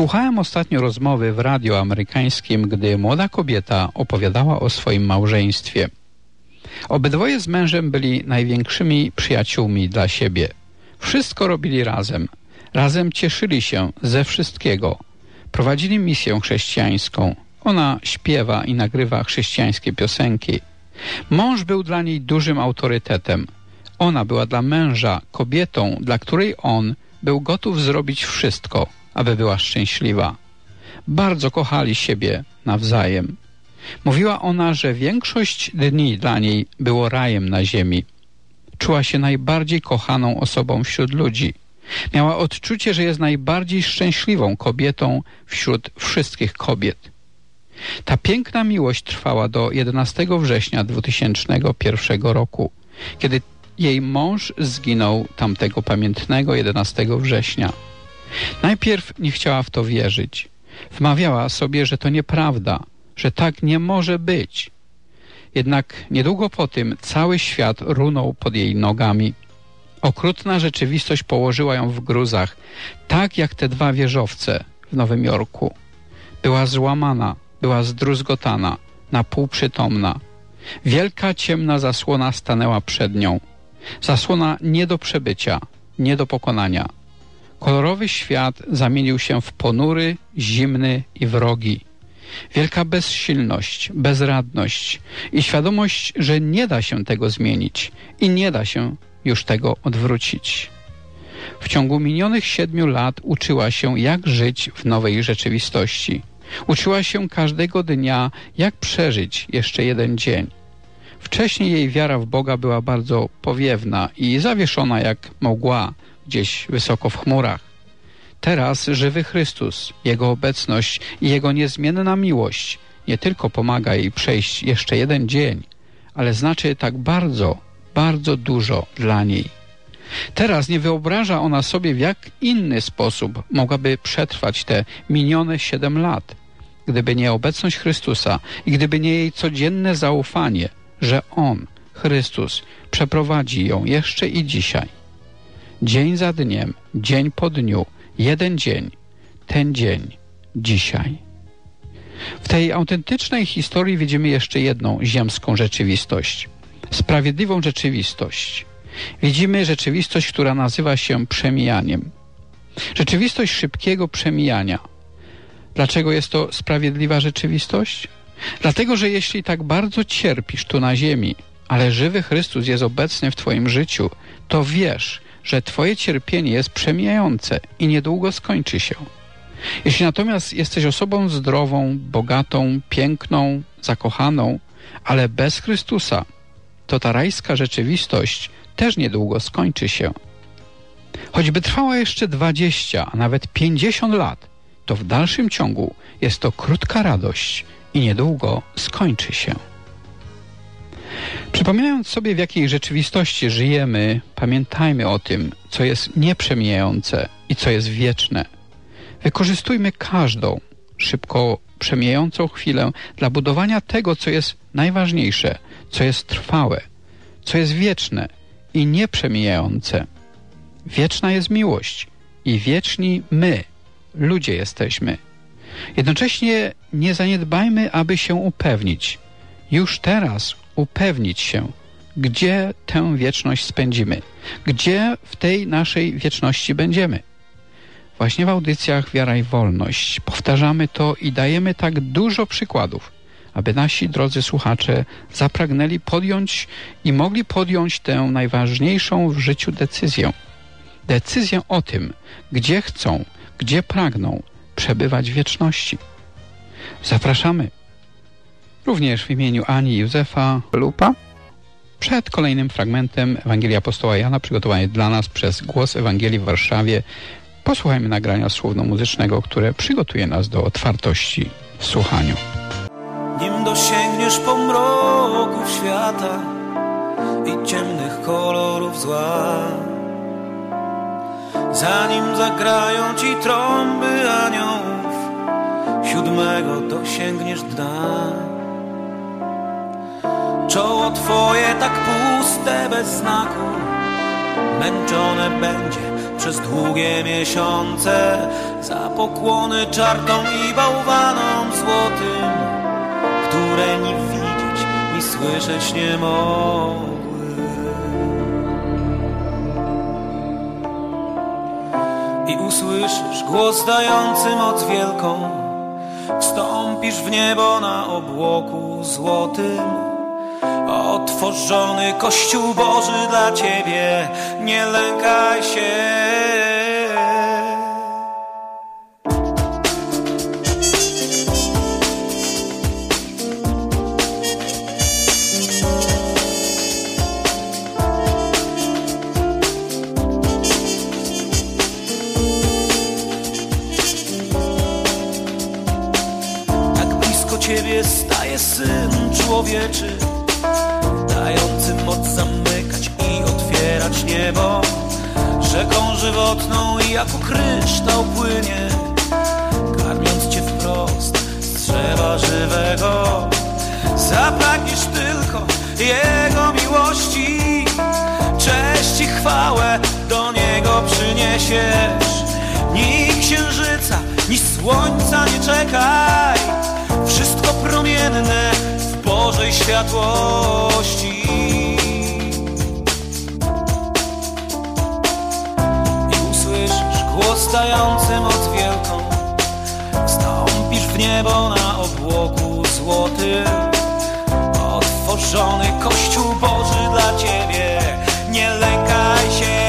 Słuchałem ostatnio rozmowy w radiu amerykańskim, gdy młoda kobieta opowiadała o swoim małżeństwie. Obydwoje z mężem byli największymi przyjaciółmi dla siebie. Wszystko robili razem. Razem cieszyli się ze wszystkiego. Prowadzili misję chrześcijańską. Ona śpiewa i nagrywa chrześcijańskie piosenki. Mąż był dla niej dużym autorytetem. Ona była dla męża kobietą, dla której on był gotów zrobić wszystko, aby była szczęśliwa. Bardzo kochali siebie nawzajem. Mówiła ona, że większość dni dla niej było rajem na ziemi. Czuła się najbardziej kochaną osobą wśród ludzi. Miała odczucie, że jest najbardziej szczęśliwą kobietą wśród wszystkich kobiet. Ta piękna miłość trwała do 11 września 2001 roku, kiedy jej mąż zginął tamtego pamiętnego 11 września. Najpierw nie chciała w to wierzyć. Wmawiała sobie, że to nieprawda, że tak nie może być. Jednak niedługo po tym cały świat runął pod jej nogami. Okrutna rzeczywistość położyła ją w gruzach, tak jak te dwa wieżowce w Nowym Jorku. Była złamana, była zdruzgotana, na pół przytomna. Wielka ciemna zasłona stanęła przed nią. Zasłona nie do przebycia, nie do pokonania. Kolorowy świat zamienił się w ponury, zimny i wrogi. Wielka bezsilność, bezradność i świadomość, że nie da się tego zmienić i nie da się już tego odwrócić. W ciągu minionych 7 lat uczyła się, jak żyć w nowej rzeczywistości. Uczyła się każdego dnia, jak przeżyć jeszcze jeden dzień. Wcześniej jej wiara w Boga była bardzo powiewna i zawieszona jak mgła gdzieś wysoko w chmurach. Teraz żywy Chrystus, Jego obecność i Jego niezmienna miłość nie tylko pomaga jej przejść jeszcze jeden dzień, ale znaczy tak bardzo, bardzo dużo dla niej. Teraz nie wyobraża ona sobie, w jak inny sposób mogłaby przetrwać te minione 7 lat, gdyby nie obecność Chrystusa i gdyby nie jej codzienne zaufanie, że On, Chrystus, przeprowadzi ją jeszcze i dzisiaj. Dzień za dniem, dzień po dniu, jeden dzień, ten dzień, dzisiaj. W tej autentycznej historii widzimy jeszcze jedną ziemską rzeczywistość. Sprawiedliwą rzeczywistość. Widzimy rzeczywistość, która nazywa się przemijaniem. Rzeczywistość szybkiego przemijania. Dlaczego jest to sprawiedliwa rzeczywistość? Dlatego, że jeśli tak bardzo cierpisz tu na ziemi, ale żywy Chrystus jest obecny w twoim życiu, to wiesz, że twoje cierpienie jest przemijające i niedługo skończy się. Jeśli natomiast jesteś osobą zdrową, bogatą, piękną, zakochaną, ale bez Chrystusa, to ta rajska rzeczywistość też niedługo skończy się. Choćby trwała jeszcze 20, a nawet 50 lat, to w dalszym ciągu jest to krótka radość i niedługo skończy się. Przypominając sobie, w jakiej rzeczywistości żyjemy, pamiętajmy o tym, co jest nieprzemijające i co jest wieczne. Wykorzystujmy każdą szybko przemijającą chwilę dla budowania tego, co jest najważniejsze, co jest trwałe, co jest wieczne i nieprzemijające. Wieczna jest miłość i wieczni my, ludzie jesteśmy. Jednocześnie nie zaniedbajmy, aby się upewnić, już teraz upewnić się, gdzie tę wieczność spędzimy, gdzie w tej naszej wieczności będziemy. Właśnie w audycjach Wiara i Wolność powtarzamy to i dajemy tak dużo przykładów, aby nasi drodzy słuchacze zapragnęli podjąć i mogli podjąć tę najważniejszą w życiu decyzję. Decyzję o tym, gdzie chcą, gdzie pragną przebywać w wieczności. Zapraszamy również w imieniu Ani i Józefa Lupa przed kolejnym fragmentem Ewangelii Apostoła Jana, przygotowanej dla nas przez Głos Ewangelii w Warszawie. Posłuchajmy nagrania słowno-muzycznego, które przygotuje nas do otwartości w słuchaniu. Nim dosięgniesz pomroków świata i ciemnych kolorów zła, zanim zagrają ci trąby aniołów, 7 dosięgniesz dna. Czoło twoje tak puste bez znaku, męczone będzie przez długie miesiące za pokłony czartom i bałwanom złotym, które ni widzieć, ni słyszeć nie mogły. I usłyszysz głos dający moc wielką, wstąpisz w niebo na obłoku złotym. Otworzony Kościół Boży dla ciebie, nie lękaj się. Tak blisko ciebie staje Syn Człowieczy, dający moc zamykać i otwierać niebo. Rzeką żywotną i jako kryształ płynie, karmiąc cię wprost z drzewa żywego. Zapragniesz tylko Jego miłości, cześć i chwałę do Niego przyniesiesz. Ni księżyca, ni słońca nie czekaj, wszystko promienne w Bożej światłości. I usłyszysz głos dający moc wielką, wstąpisz w niebo na obłoku złotym. Otworzony Kościół Boży dla ciebie, nie lękaj się.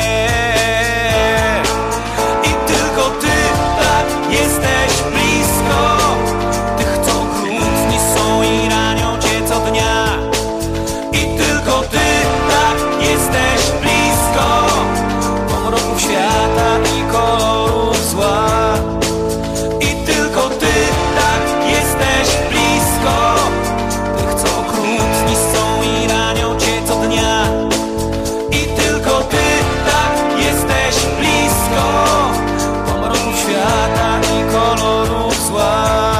I tylko ty tak jesteś blisko tych, co okrutni są i ranią cię co dnia. I tylko ty tak jesteś blisko pomroków świata i kolorów zła. I tylko ty tak jesteś blisko tych, co okrutni są i ranią cię co dnia. I tylko ty tak jesteś blisko pomroków świata i kolorów zła.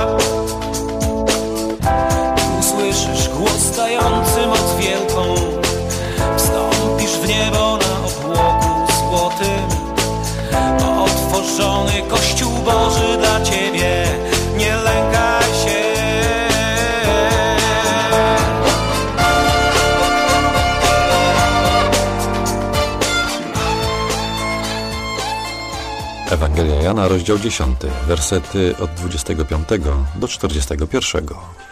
I usłyszysz głos dający moc wielką, wstąpisz w niebo na obłoku złotym. Otworzony Kościół Boży dla ciebie, nie lękaj się. Ewangelia Jana, rozdział 10, wersety od 25 do 41.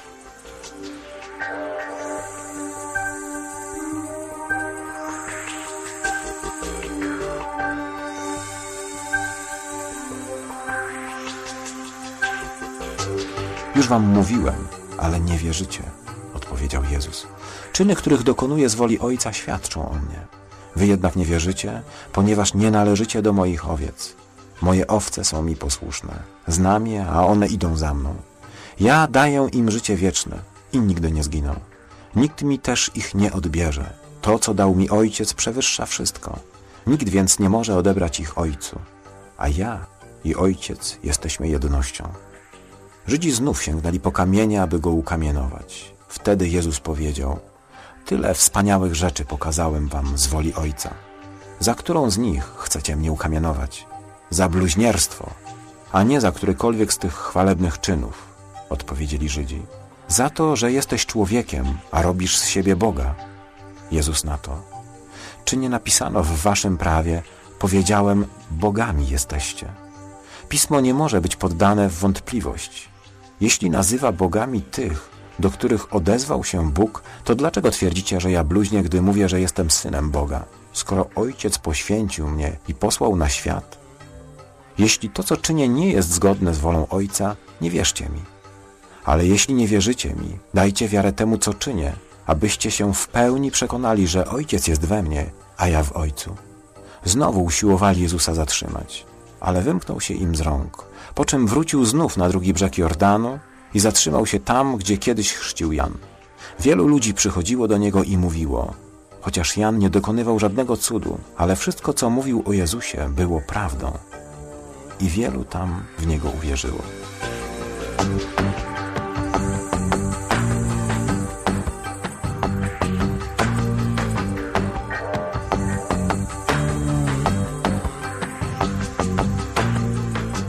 Już wam mówiłem, ale nie wierzycie, odpowiedział Jezus. Czyny, których dokonuję z woli Ojca, świadczą o mnie. Wy jednak nie wierzycie, ponieważ nie należycie do moich owiec. Moje owce są mi posłuszne. Znam je, a one idą za mną. Ja daję im życie wieczne i nigdy nie zginą. Nikt mi też ich nie odbierze. To, co dał mi Ojciec, przewyższa wszystko. Nikt więc nie może odebrać ich Ojcu. A ja i Ojciec jesteśmy jednością. Żydzi znów sięgnęli po kamienie, aby go ukamienować. Wtedy Jezus powiedział: tyle wspaniałych rzeczy pokazałem wam z woli Ojca. Za którą z nich chcecie mnie ukamienować? Za bluźnierstwo, a nie za którykolwiek z tych chwalebnych czynów, odpowiedzieli Żydzi. Za to, że jesteś człowiekiem, a robisz z siebie Boga. Jezus na to: czy nie napisano w waszym prawie: powiedziałem, bogami jesteście? Pismo nie może być poddane w wątpliwość. Jeśli nazywa bogami tych, do których odezwał się Bóg, to dlaczego twierdzicie, że ja bluźnię, gdy mówię, że jestem synem Boga, skoro Ojciec poświęcił mnie i posłał na świat? Jeśli to, co czynię, nie jest zgodne z wolą Ojca, nie wierzcie mi. Ale jeśli nie wierzycie mi, dajcie wiarę temu, co czynię, abyście się w pełni przekonali, że Ojciec jest we mnie, a ja w Ojcu. Znowu usiłowali Jezusa zatrzymać, ale wymknął się im z rąk, po czym wrócił znów na drugi brzeg Jordanu i zatrzymał się tam, gdzie kiedyś chrzcił Jan. Wielu ludzi przychodziło do niego i mówiło: chociaż Jan nie dokonywał żadnego cudu, ale wszystko, co mówił o Jezusie, było prawdą. I wielu tam w niego uwierzyło.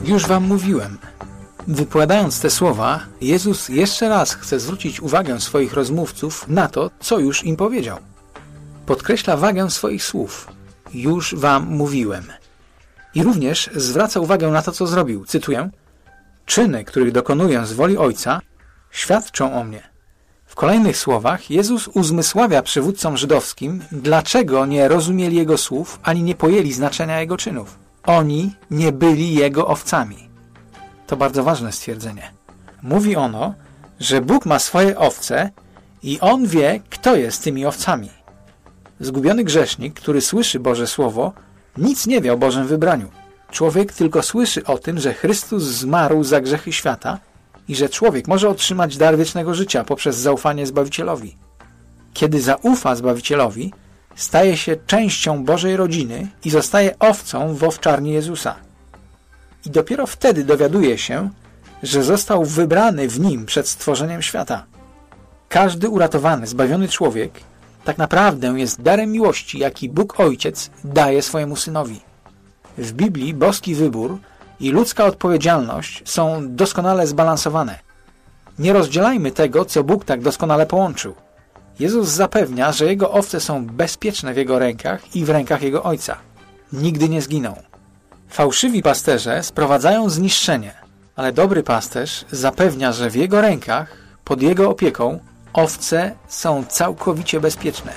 Już wam mówiłem. Wypowiadając te słowa, Jezus jeszcze raz chce zwrócić uwagę swoich rozmówców na to, co już im powiedział. Podkreśla wagę swoich słów. Już wam mówiłem. I również zwraca uwagę na to, co zrobił. Cytuję: czyny, których dokonuję z woli Ojca, świadczą o mnie. W kolejnych słowach Jezus uzmysławia przywódcom żydowskim, dlaczego nie rozumieli Jego słów, ani nie pojęli znaczenia Jego czynów. Oni nie byli Jego owcami. To bardzo ważne stwierdzenie. Mówi ono, że Bóg ma swoje owce i On wie, kto jest tymi owcami. Zgubiony grzesznik, który słyszy Boże Słowo, nic nie wie o Bożym wybraniu. Człowiek tylko słyszy o tym, że Chrystus zmarł za grzechy świata i że człowiek może otrzymać dar wiecznego życia poprzez zaufanie Zbawicielowi. Kiedy zaufa Zbawicielowi, staje się częścią Bożej rodziny i zostaje owcą w owczarni Jezusa. I dopiero wtedy dowiaduje się, że został wybrany w Nim przed stworzeniem świata. Każdy uratowany, zbawiony człowiek tak naprawdę jest darem miłości, jaki Bóg Ojciec daje swojemu Synowi. W Biblii boski wybór i ludzka odpowiedzialność są doskonale zbalansowane. Nie rozdzielajmy tego, co Bóg tak doskonale połączył. Jezus zapewnia, że Jego owce są bezpieczne w Jego rękach i w rękach Jego Ojca. Nigdy nie zginą. Fałszywi pasterze sprowadzają zniszczenie, ale dobry pasterz zapewnia, że w Jego rękach, pod Jego opieką, owce są całkowicie bezpieczne.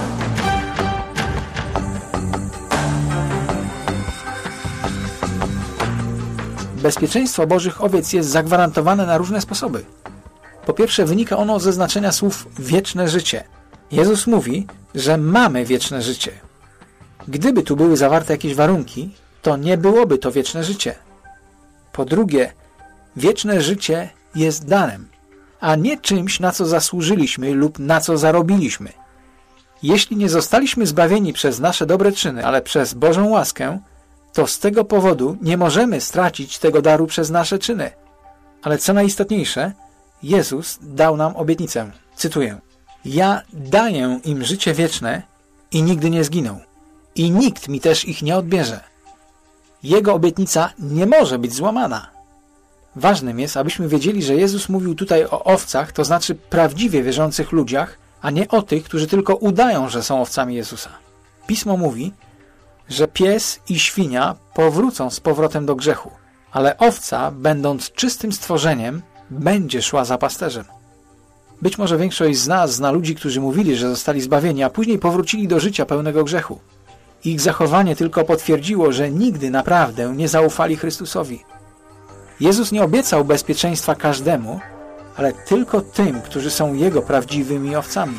Bezpieczeństwo Bożych owiec jest zagwarantowane na różne sposoby. Po pierwsze, wynika ono ze znaczenia słów wieczne życie. Jezus mówi, że mamy wieczne życie. Gdyby tu były zawarte jakieś warunki, to nie byłoby to wieczne życie. Po drugie, wieczne życie jest darem, a nie czymś, na co zasłużyliśmy lub na co zarobiliśmy. Jeśli nie zostaliśmy zbawieni przez nasze dobre czyny, ale przez Bożą łaskę, to z tego powodu nie możemy stracić tego daru przez nasze czyny. Ale co najistotniejsze, Jezus dał nam obietnicę. Cytuję: ja daję im życie wieczne i nigdy nie zginą. I nikt mi też ich nie odbierze. Jego obietnica nie może być złamana. Ważnym jest, abyśmy wiedzieli, że Jezus mówił tutaj o owcach, to znaczy prawdziwie wierzących ludziach, a nie o tych, którzy tylko udają, że są owcami Jezusa. Pismo mówi, że pies i świnia powrócą z powrotem do grzechu, ale owca, będąc czystym stworzeniem, będzie szła za pasterzem. Być może większość z nas zna ludzi, którzy mówili, że zostali zbawieni, a później powrócili do życia pełnego grzechu. Ich zachowanie tylko potwierdziło, że nigdy naprawdę nie zaufali Chrystusowi. Jezus nie obiecał bezpieczeństwa każdemu, ale tylko tym, którzy są Jego prawdziwymi owcami.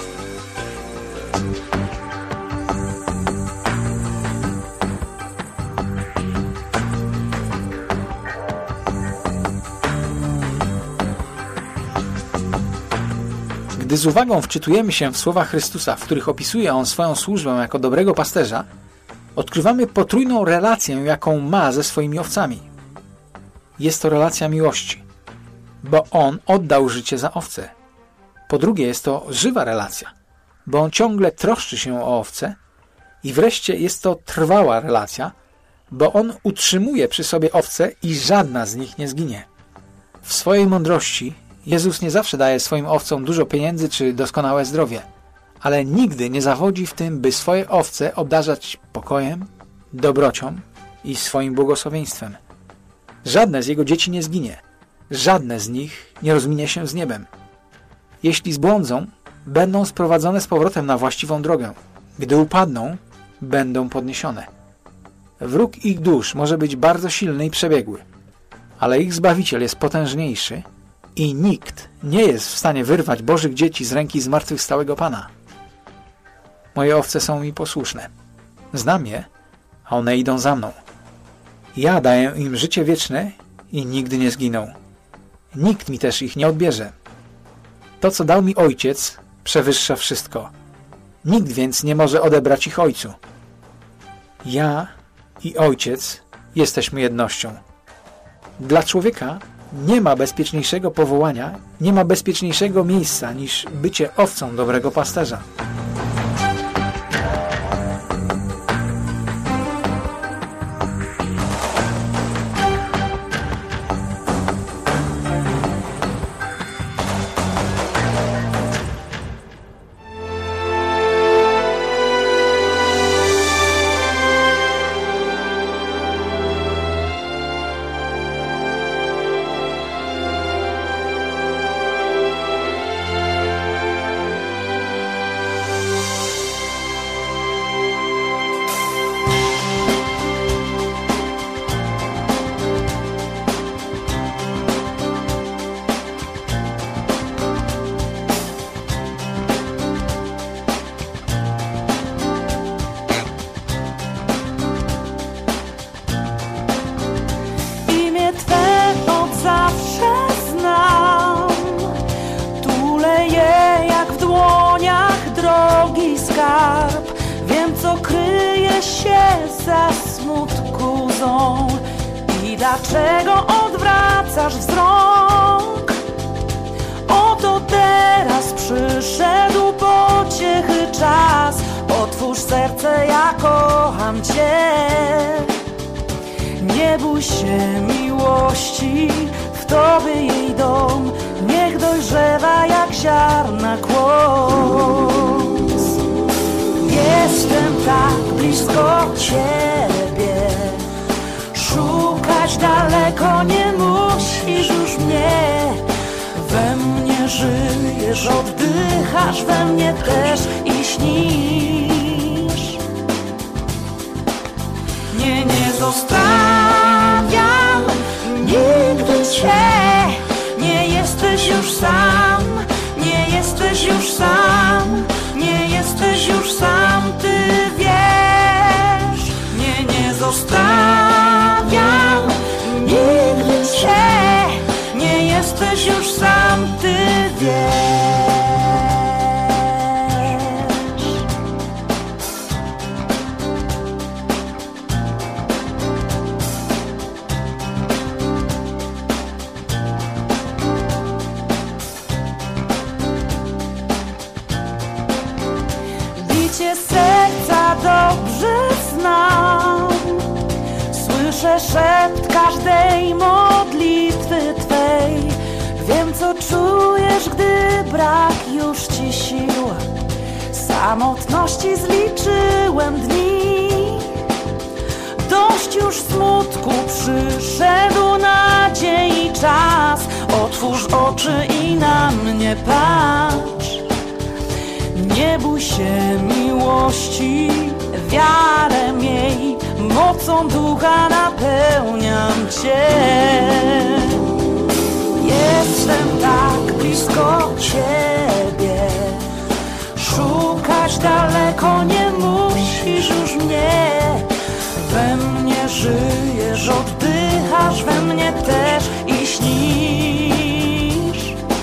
Gdy z uwagą wczytujemy się w słowa Chrystusa, w których opisuje On swoją służbę jako dobrego pasterza, odkrywamy potrójną relację, jaką ma ze swoimi owcami. Jest to relacja miłości, bo On oddał życie za owce. Po drugie, jest to żywa relacja, bo On ciągle troszczy się o owce. I wreszcie jest to trwała relacja, bo On utrzymuje przy sobie owce i żadna z nich nie zginie. W swojej mądrości Jezus nie zawsze daje swoim owcom dużo pieniędzy czy doskonałe zdrowie, ale nigdy nie zawodzi w tym, by swoje owce obdarzać pokojem, dobrocią i swoim błogosławieństwem. Żadne z Jego dzieci nie zginie, żadne z nich nie rozminie się z niebem. Jeśli zbłądzą, będą sprowadzone z powrotem na właściwą drogę. Gdy upadną, będą podniesione. Wróg ich dusz może być bardzo silny i przebiegły, ale ich Zbawiciel jest potężniejszy i nikt nie jest w stanie wyrwać Bożych dzieci z ręki zmartwychwstałego Pana. Moje owce są mi posłuszne. Znam je, a one idą za mną. Ja daję im życie wieczne i nigdy nie zginą. Nikt mi też ich nie odbierze. To, co dał mi Ojciec, przewyższa wszystko. Nikt więc nie może odebrać ich Ojcu. Ja i Ojciec jesteśmy jednością. Dla człowieka nie ma bezpieczniejszego powołania, nie ma bezpieczniejszego miejsca niż bycie owcą dobrego pasterza. co kryje się za smutku łzą i dlaczego odwracasz wzrok. Oto teraz przyszedł pociechy czas. Otwórz serce, ja kocham Cię. Nie bój się miłości, w Tobie jej dom niech dojrzewa jak ziarna kłos. Jestem tak blisko Ciebie, szukać daleko nie musisz już mnie. We mnie żyjesz, oddychasz we mnie też i śnisz. Nie zostawiam nigdy Cię. Nie jesteś już sam, nie jesteś już sam, nie jesteś już sam, Ty wiesz. Nie zostawiam nigdy Cię. Nie jesteś już sam, Ty wiesz. Bicie serca dobrze znam. Słyszę szept każdej modlitwy Twej. Wiem, co czujesz, gdy brak już Ci sił. Samotności zliczyłem dni. Dość już smutku, przyszedł nadziei czas. Otwórz oczy i na mnie patrz. Nie bój się miłości, wiarę miej. Mocą ducha napełniam Cię. Jestem tak blisko Ciebie, szukać daleko nie musisz już mnie. We mnie żyjesz, oddychasz we mnie też i śnisz.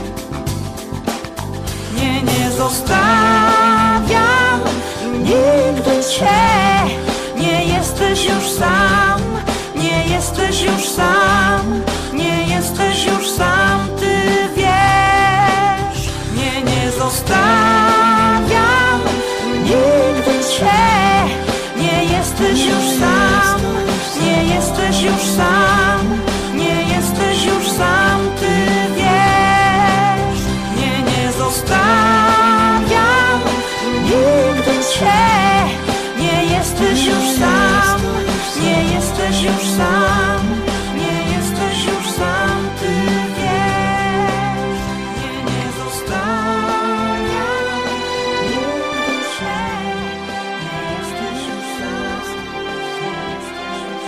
Nie zostawiam nigdy Cię. Nie jesteś już sam, nie jesteś już sam, nie jesteś już sam, Ty wiesz. Nie zostawiam nigdy Cię. Nie jesteś już sam, nie jesteś już sam, nie jesteś już sam, Ty wiesz. Nie zostawiam nigdy Cię. Nie jesteś już sam, nie jesteś już sam, nie jesteś już sam, Ty wiesz. Nie zostawiam nigdy Cię. Nie jesteś już sam, nie jesteś już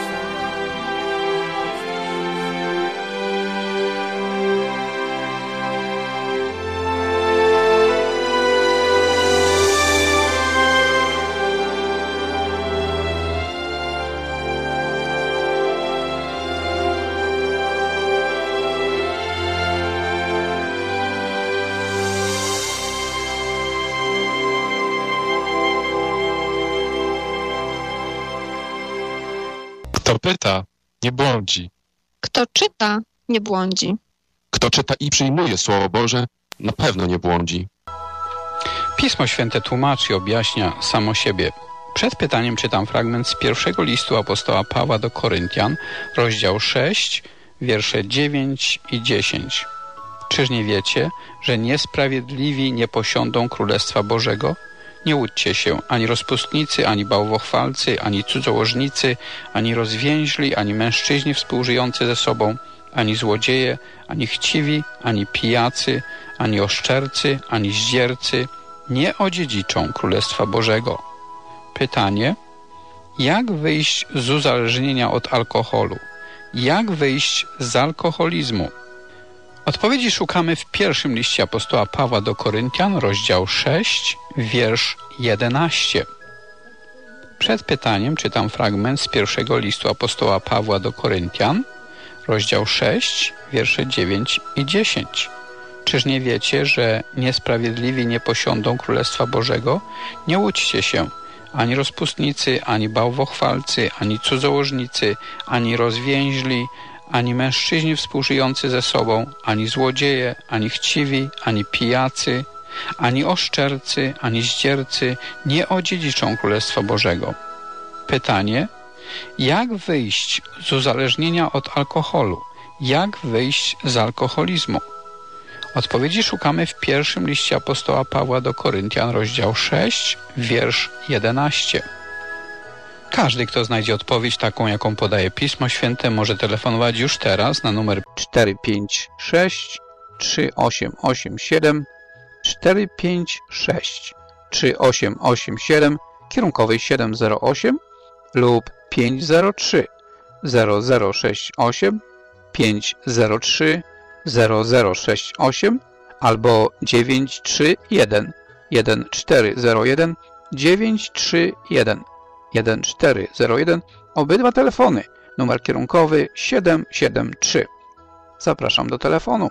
Kto pyta, nie błądzi. Kto czyta, nie błądzi. Kto czyta i przyjmuje Słowo Boże, na pewno nie błądzi. Pismo Święte tłumaczy i objaśnia samo siebie. Przed pytaniem czytam fragment z pierwszego listu apostoła Pawła do Koryntian, rozdział 6, wiersze 9 i 10. Czyż nie wiecie, że niesprawiedliwi nie posiądą Królestwa Bożego? Nie łudźcie się, ani rozpustnicy, ani bałwochwalcy, ani cudzołożnicy, ani rozwięźli, ani mężczyźni współżyjący ze sobą, ani złodzieje, ani chciwi, ani pijacy, ani oszczercy, ani zdziercy nie odziedziczą Królestwa Bożego. Pytanie: jak wyjść z uzależnienia od alkoholu? Jak wyjść z alkoholizmu? Odpowiedzi szukamy w pierwszym liście apostoła Pawła do Koryntian, rozdział 6, wiersz 11. Przed pytaniem czytam fragment z pierwszego listu apostoła Pawła do Koryntian, rozdział 6, wiersze 9 i 10. Czyż nie wiecie, że niesprawiedliwi nie posiądą Królestwa Bożego? Nie łudźcie się, ani rozpustnicy, ani bałwochwalcy, ani cudzołożnicy, ani rozwięźli, ani mężczyźni współżyjący ze sobą, ani złodzieje, ani chciwi, ani pijacy, ani oszczercy, ani zdziercy nie odziedziczą Królestwa Bożego. Pytanie: jak wyjść z uzależnienia od alkoholu? Jak wyjść z alkoholizmu? Odpowiedzi szukamy w pierwszym liście apostoła Pawła do Koryntian, rozdział 6, wiersz 11. Każdy, kto znajdzie odpowiedź taką, jaką podaje Pismo Święte, może telefonować już teraz na numer 456 3887 456 3887 kierunkowej 708 lub 503 0068 503 0068 albo 931 1401 931 1401. Obydwa telefony. Numer kierunkowy 773. Zapraszam do telefonu.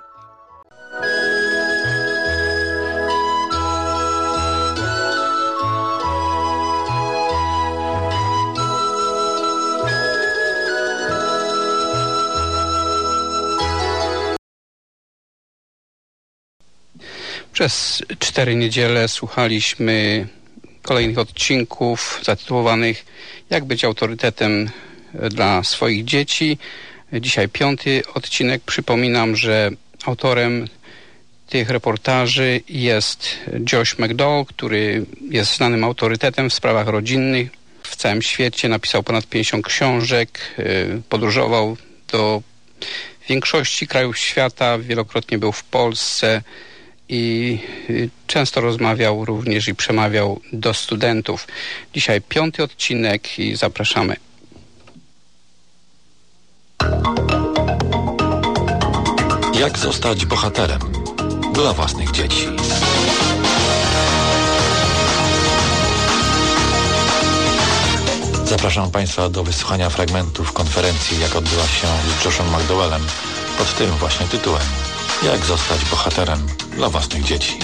Przez 4 niedziele słuchaliśmy kolejnych odcinków zatytułowanych Jak być autorytetem dla swoich dzieci. Dzisiaj 5. odcinek. Przypominam, że autorem tych reportaży jest Josh McDowell, który jest znanym autorytetem w sprawach rodzinnych w całym świecie. Napisał ponad 50 książek, podróżował do większości krajów świata, wielokrotnie był w Polsce i często rozmawiał również i przemawiał do studentów. Dzisiaj 5. odcinek i zapraszamy. Jak zostać bohaterem dla własnych dzieci? Zapraszam Państwa do wysłuchania fragmentów konferencji, jak odbyła się z Joshem McDowellem pod tym właśnie tytułem. Jak zostać bohaterem dla własnych dzieci.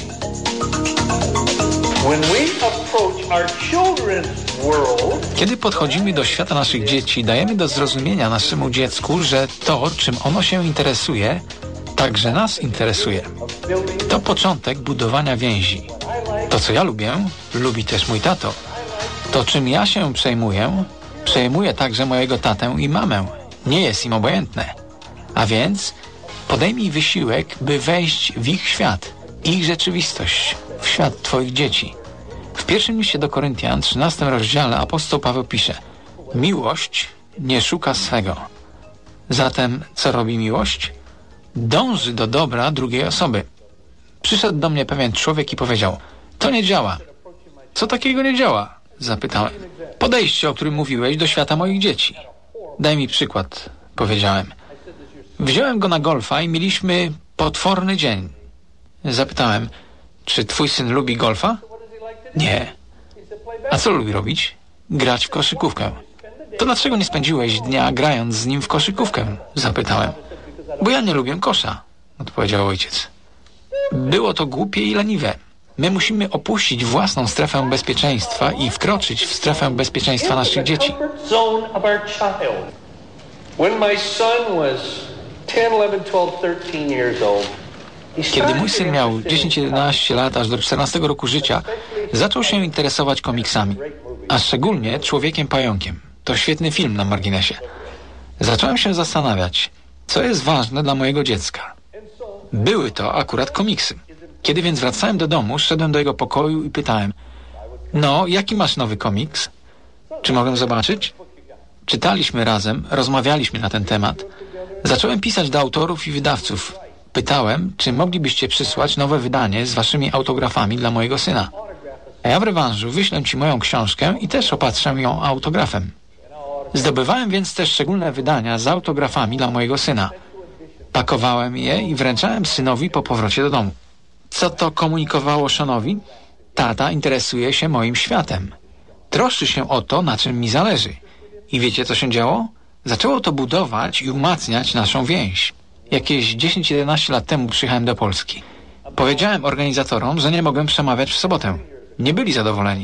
Kiedy podchodzimy do świata naszych dzieci, dajemy do zrozumienia naszemu dziecku, że to, czym ono się interesuje, także nas interesuje. To początek budowania więzi. To, co ja lubię, lubi też mój tato. To, czym ja się przejmuje także mojego tatę i mamę. Nie jest im obojętne. A więc podejmij wysiłek, by wejść w ich świat, ich rzeczywistość, w świat Twoich dzieci. W pierwszym liście do Koryntian, 13 rozdziale, apostoł Paweł pisze: miłość nie szuka swego. Zatem co robi miłość? Dąży do dobra drugiej osoby. Przyszedł do mnie pewien człowiek i powiedział: to nie działa. Co takiego nie działa? Zapytałem. Podejście, o którym mówiłeś, do świata moich dzieci. Daj mi przykład, powiedziałem. Wziąłem go na golfa i mieliśmy potworny dzień. Zapytałem: czy twój syn lubi golfa? Nie. A co lubi robić? Grać w koszykówkę. To dlaczego nie spędziłeś dnia grając z nim w koszykówkę? Zapytałem. Bo ja nie lubię kosza, odpowiedział ojciec. Było to głupie i leniwe. My musimy opuścić własną strefę bezpieczeństwa i wkroczyć w strefę bezpieczeństwa naszych dzieci. Kiedy mój syn miał 10-11 lat, aż do 14 roku życia, zaczął się interesować komiksami, a szczególnie Człowiekiem Pająkiem. To świetny film na marginesie. Zacząłem się zastanawiać, co jest ważne dla mojego dziecka. Były to akurat komiksy. Kiedy więc wracałem do domu, szedłem do jego pokoju i pytałem: no, jaki masz nowy komiks? Czy mogę zobaczyć? Czytaliśmy razem, rozmawialiśmy na ten temat. Zacząłem pisać do autorów i wydawców. Pytałem, czy moglibyście przysłać nowe wydanie z waszymi autografami dla mojego syna. A ja w rewanżu wyślę ci moją książkę i też opatrzę ją autografem. Zdobywałem więc też szczególne wydania z autografami dla mojego syna. Pakowałem je i wręczałem synowi po powrocie do domu. Co to komunikowało Seanowi? Tata interesuje się moim światem. Troszczy się o to, na czym mi zależy. I wiecie, co się działo? Zaczęło to budować i umacniać naszą więź. Jakieś 10-11 lat temu przyjechałem do Polski. Powiedziałem organizatorom, że nie mogłem przemawiać w sobotę. Nie byli zadowoleni.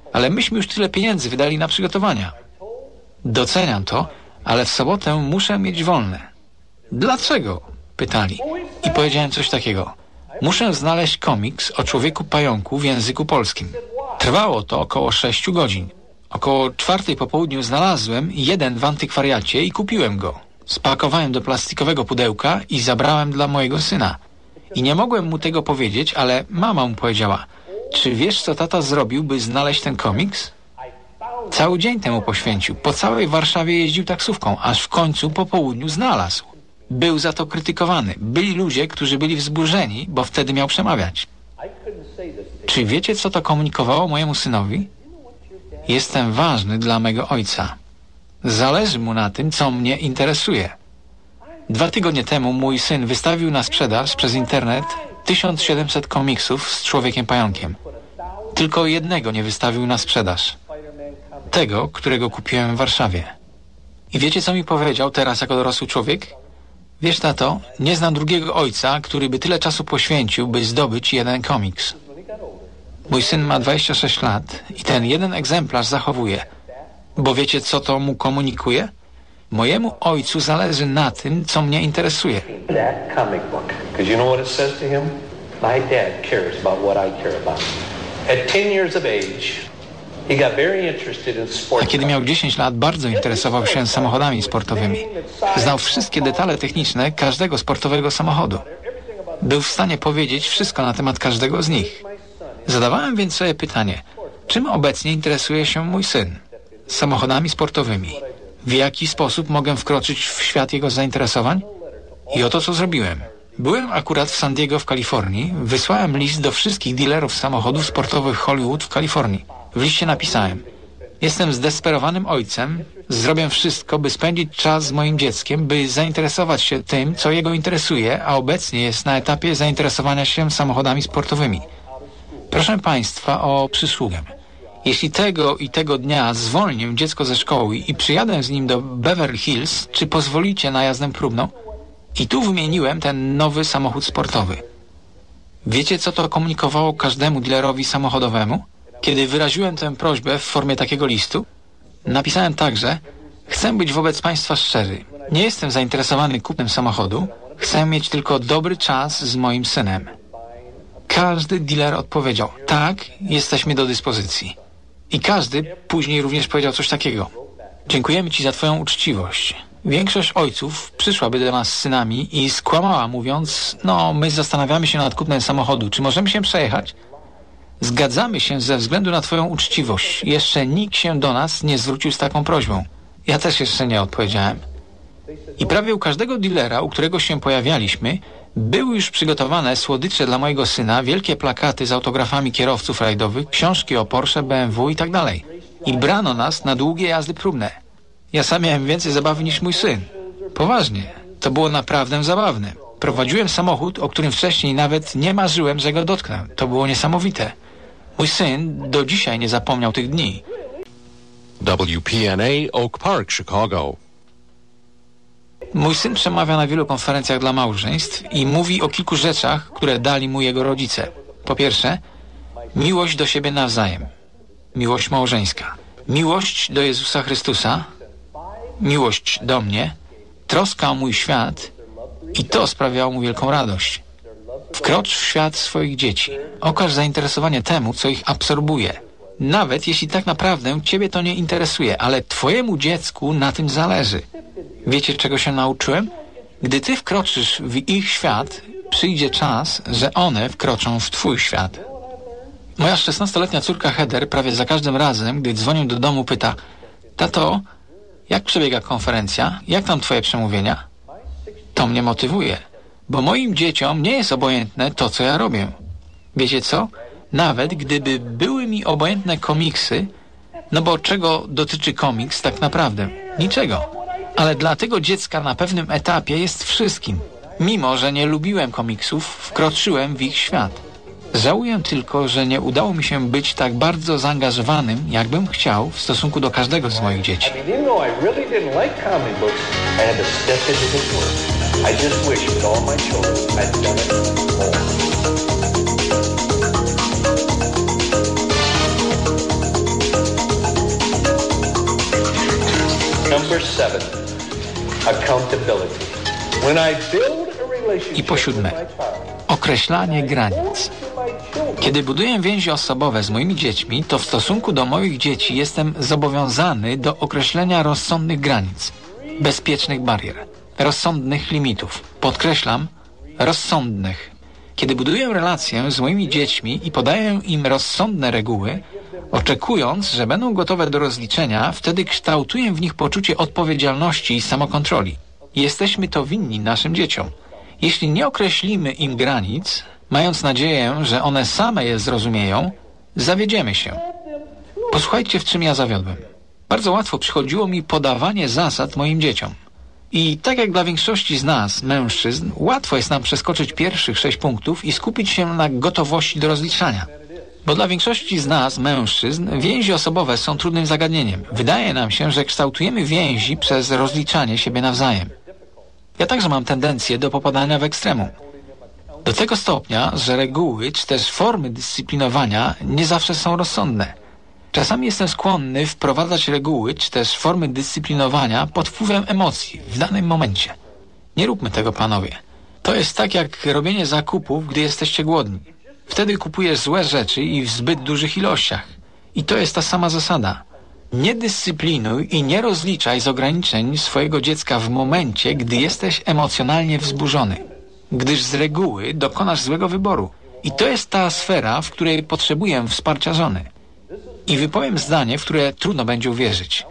ale myśmy już tyle pieniędzy wydali na przygotowania. Doceniam to, ale w sobotę muszę mieć wolne. Dlaczego? Pytali. I powiedziałem coś takiego. Muszę znaleźć komiks o człowieku pająku w języku polskim. Trwało to około 6 godzin. Około 4 po południu znalazłem jeden w antykwariacie i kupiłem go. Spakowałem do plastikowego pudełka i zabrałem dla mojego syna. I nie mogłem mu tego powiedzieć, ale mama mu powiedziała: czy wiesz, co tata zrobił, by znaleźć ten komiks? Cały dzień temu poświęcił. Po całej Warszawie jeździł taksówką, aż w końcu po południu znalazł. Był za to krytykowany. Byli ludzie, którzy byli wzburzeni, bo wtedy miał przemawiać. Czy wiecie, co to komunikowało mojemu synowi? Jestem ważny dla mego ojca. Zależy mu na tym, co mnie interesuje. 2 tygodnie temu mój syn wystawił na sprzedaż przez internet 1700 komiksów z Człowiekiem Pająkiem. Tylko jednego nie wystawił na sprzedaż. Tego, którego kupiłem w Warszawie. I wiecie, co mi powiedział teraz jako dorosły człowiek? Wiesz, tato, nie znam drugiego ojca, który by tyle czasu poświęcił, by zdobyć jeden komiks. Mój syn ma 26 lat i ten jeden egzemplarz zachowuje. Bo wiecie, co to mu komunikuje? Mojemu ojcu zależy na tym, co mnie interesuje. A kiedy miał 10 lat, bardzo interesował się samochodami sportowymi. Znał wszystkie detale techniczne każdego sportowego samochodu. Był w stanie powiedzieć wszystko na temat każdego z nich. Zadawałem więc sobie pytanie, czym obecnie interesuje się mój syn? Samochodami sportowymi. W jaki sposób mogę wkroczyć w świat jego zainteresowań? I oto co zrobiłem. Byłem akurat w San Diego w Kalifornii, wysłałem list do wszystkich dealerów samochodów sportowych Hollywood w Kalifornii. W liście napisałem: jestem zdesperowanym ojcem, zrobię wszystko, by spędzić czas z moim dzieckiem, by zainteresować się tym, co jego interesuje, a obecnie jest na etapie zainteresowania się samochodami sportowymi. Proszę Państwa o przysługę. Jeśli tego i tego dnia zwolnię dziecko ze szkoły i przyjadę z nim do Beverly Hills, czy pozwolicie na jazdę próbną? I tu wymieniłem ten nowy samochód sportowy. Wiecie, co to komunikowało każdemu dealerowi samochodowemu? Kiedy wyraziłem tę prośbę w formie takiego listu, napisałem także: chcę być wobec Państwa szczery. Nie jestem zainteresowany kupnem samochodu. Chcę mieć tylko dobry czas z moim synem. Każdy dealer odpowiedział: tak, jesteśmy do dyspozycji. I każdy później również powiedział coś takiego: dziękujemy Ci za Twoją uczciwość. Większość ojców przyszłaby do nas z synami i skłamała, mówiąc: no, my zastanawiamy się nad kupnem samochodu, czy możemy się przejechać? Zgadzamy się ze względu na Twoją uczciwość. Jeszcze nikt się do nas nie zwrócił z taką prośbą. Ja też jeszcze nie, odpowiedziałem. I prawie u każdego dealera, u którego się pojawialiśmy, były już przygotowane słodycze dla mojego syna, wielkie plakaty z autografami kierowców rajdowych, książki o Porsche, BMW i tak dalej. I brano nas na długie jazdy próbne. Ja sam miałem więcej zabawy niż mój syn. Poważnie, to było naprawdę zabawne. Prowadziłem samochód, o którym wcześniej nawet nie marzyłem, że go dotknę. To było niesamowite. Mój syn do dzisiaj nie zapomniał tych dni. WPNA Oak Park, Chicago. Mój syn przemawia na wielu konferencjach dla małżeństw i mówi o kilku rzeczach, które dali mu jego rodzice. Po pierwsze, miłość do siebie nawzajem. Miłość małżeńska. Miłość do Jezusa Chrystusa. Miłość do mnie. Troska o mój świat. I to sprawiało mu wielką radość. Wkrocz w świat swoich dzieci. Okaż zainteresowanie temu, co ich absorbuje. Nawet jeśli tak naprawdę Ciebie to nie interesuje, ale Twojemu dziecku na tym zależy. Wiecie, czego się nauczyłem? Gdy Ty wkroczysz w ich świat, przyjdzie czas, że one wkroczą w Twój świat. Moja 16-letnia córka Heather prawie za każdym razem, gdy dzwonię do domu, pyta: tato, jak przebiega konferencja? Jak tam Twoje przemówienia? To mnie motywuje, bo moim dzieciom nie jest obojętne to, co ja robię. Wiecie co? Nawet gdyby były mi obojętne komiksy, no bo czego dotyczy komiks tak naprawdę? Niczego. Ale dla tego dziecka na pewnym etapie jest wszystkim. Mimo że nie lubiłem komiksów, wkroczyłem w ich świat. Żałuję tylko, że nie udało mi się być tak bardzo zaangażowanym, jakbym chciał w stosunku do każdego z moich dzieci. I po siódme, określanie granic. Kiedy buduję więzi osobowe z moimi dziećmi, to w stosunku do moich dzieci jestem zobowiązany do określenia rozsądnych granic, bezpiecznych barier, rozsądnych limitów. Podkreślam, rozsądnych. Kiedy buduję relację z moimi dziećmi i podaję im rozsądne reguły, oczekując, że będą gotowe do rozliczenia, wtedy kształtuję w nich poczucie odpowiedzialności i samokontroli. Jesteśmy to winni naszym dzieciom. Jeśli nie określimy im granic, mając nadzieję, że one same je zrozumieją, zawiedziemy się. Posłuchajcie, w czym ja zawiodłem. Bardzo łatwo przychodziło mi podawanie zasad moim dzieciom. I tak jak dla większości z nas, mężczyzn, łatwo jest nam przeskoczyć pierwszych 6 punktów i skupić się na gotowości do rozliczania. Bo dla większości z nas, mężczyzn, więzi osobowe są trudnym zagadnieniem. Wydaje nam się, że kształtujemy więzi przez rozliczanie siebie nawzajem. Ja także mam tendencję do popadania w ekstremum. Do tego stopnia, że reguły czy też formy dyscyplinowania nie zawsze są rozsądne. Czasami jestem skłonny wprowadzać reguły czy też formy dyscyplinowania pod wpływem emocji w danym momencie. Nie róbmy tego, panowie. To jest tak jak robienie zakupów, gdy jesteście głodni. Wtedy kupujesz złe rzeczy i w zbyt dużych ilościach. I to jest ta sama zasada. Nie dyscyplinuj i nie rozliczaj z ograniczeń swojego dziecka w momencie, gdy jesteś emocjonalnie wzburzony. Gdyż z reguły dokonasz złego wyboru. I to jest ta sfera, w której potrzebuję wsparcia żony. I wypowiem zdanie, w które trudno będzie uwierzyć.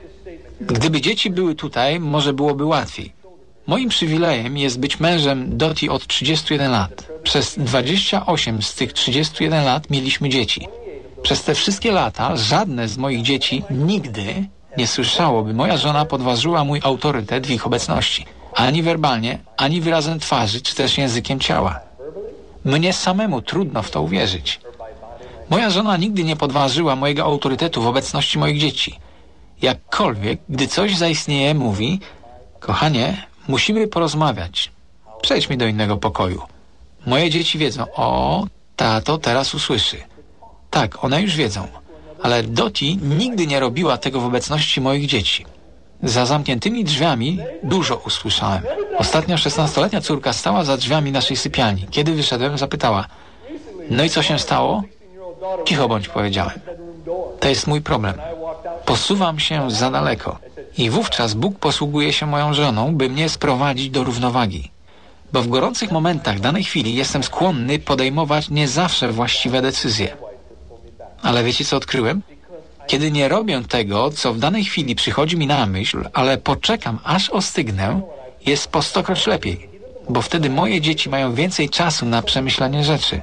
Gdyby dzieci były tutaj, może byłoby łatwiej. Moim przywilejem jest być mężem Dottie od 31 lat. Przez 28 z tych 31 lat mieliśmy dzieci. Przez te wszystkie lata żadne z moich dzieci nigdy nie słyszało, by moja żona podważyła mój autorytet w ich obecności. Ani werbalnie, ani wyrazem twarzy, czy też językiem ciała. Mnie samemu trudno w to uwierzyć. Moja żona nigdy nie podważyła mojego autorytetu w obecności moich dzieci. Jakkolwiek, gdy coś zaistnieje, mówi: kochanie, musimy porozmawiać. Przejdź mi do innego pokoju. Moje dzieci wiedzą: o, tato teraz usłyszy. Tak, one już wiedzą. Ale Dottie nigdy nie robiła tego w obecności moich dzieci. Za zamkniętymi drzwiami dużo usłyszałem. Ostatnio 16-letnia córka stała za drzwiami naszej sypialni. Kiedy wyszedłem, zapytała: no i co się stało? Cicho bądź, powiedziałem. To jest mój problem. Posuwam się za daleko. I wówczas Bóg posługuje się moją żoną, by mnie sprowadzić do równowagi. Bo w gorących momentach danej chwili jestem skłonny podejmować nie zawsze właściwe decyzje. Ale wiecie, co odkryłem? Kiedy nie robię tego, co w danej chwili przychodzi mi na myśl, ale poczekam, aż ostygnę, jest po 100-kroć lepiej. Bo wtedy moje dzieci mają więcej czasu na przemyślenie rzeczy.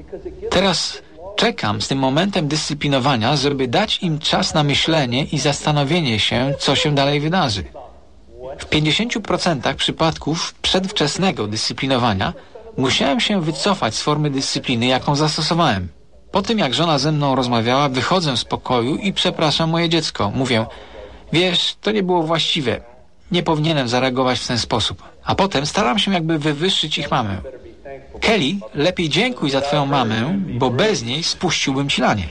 Teraz czekam z tym momentem dyscyplinowania, żeby dać im czas na myślenie i zastanowienie się, co się dalej wydarzy. W 50% przypadków przedwczesnego dyscyplinowania musiałem się wycofać z formy dyscypliny, jaką zastosowałem. Po tym, jak żona ze mną rozmawiała, wychodzę z pokoju i przepraszam moje dziecko. Mówię: wiesz, to nie było właściwe. Nie powinienem zareagować w ten sposób. A potem staram się jakby wywyższyć ich mamę. Kelly, lepiej dziękuj za twoją mamę, bo bez niej spuściłbym ci lanie.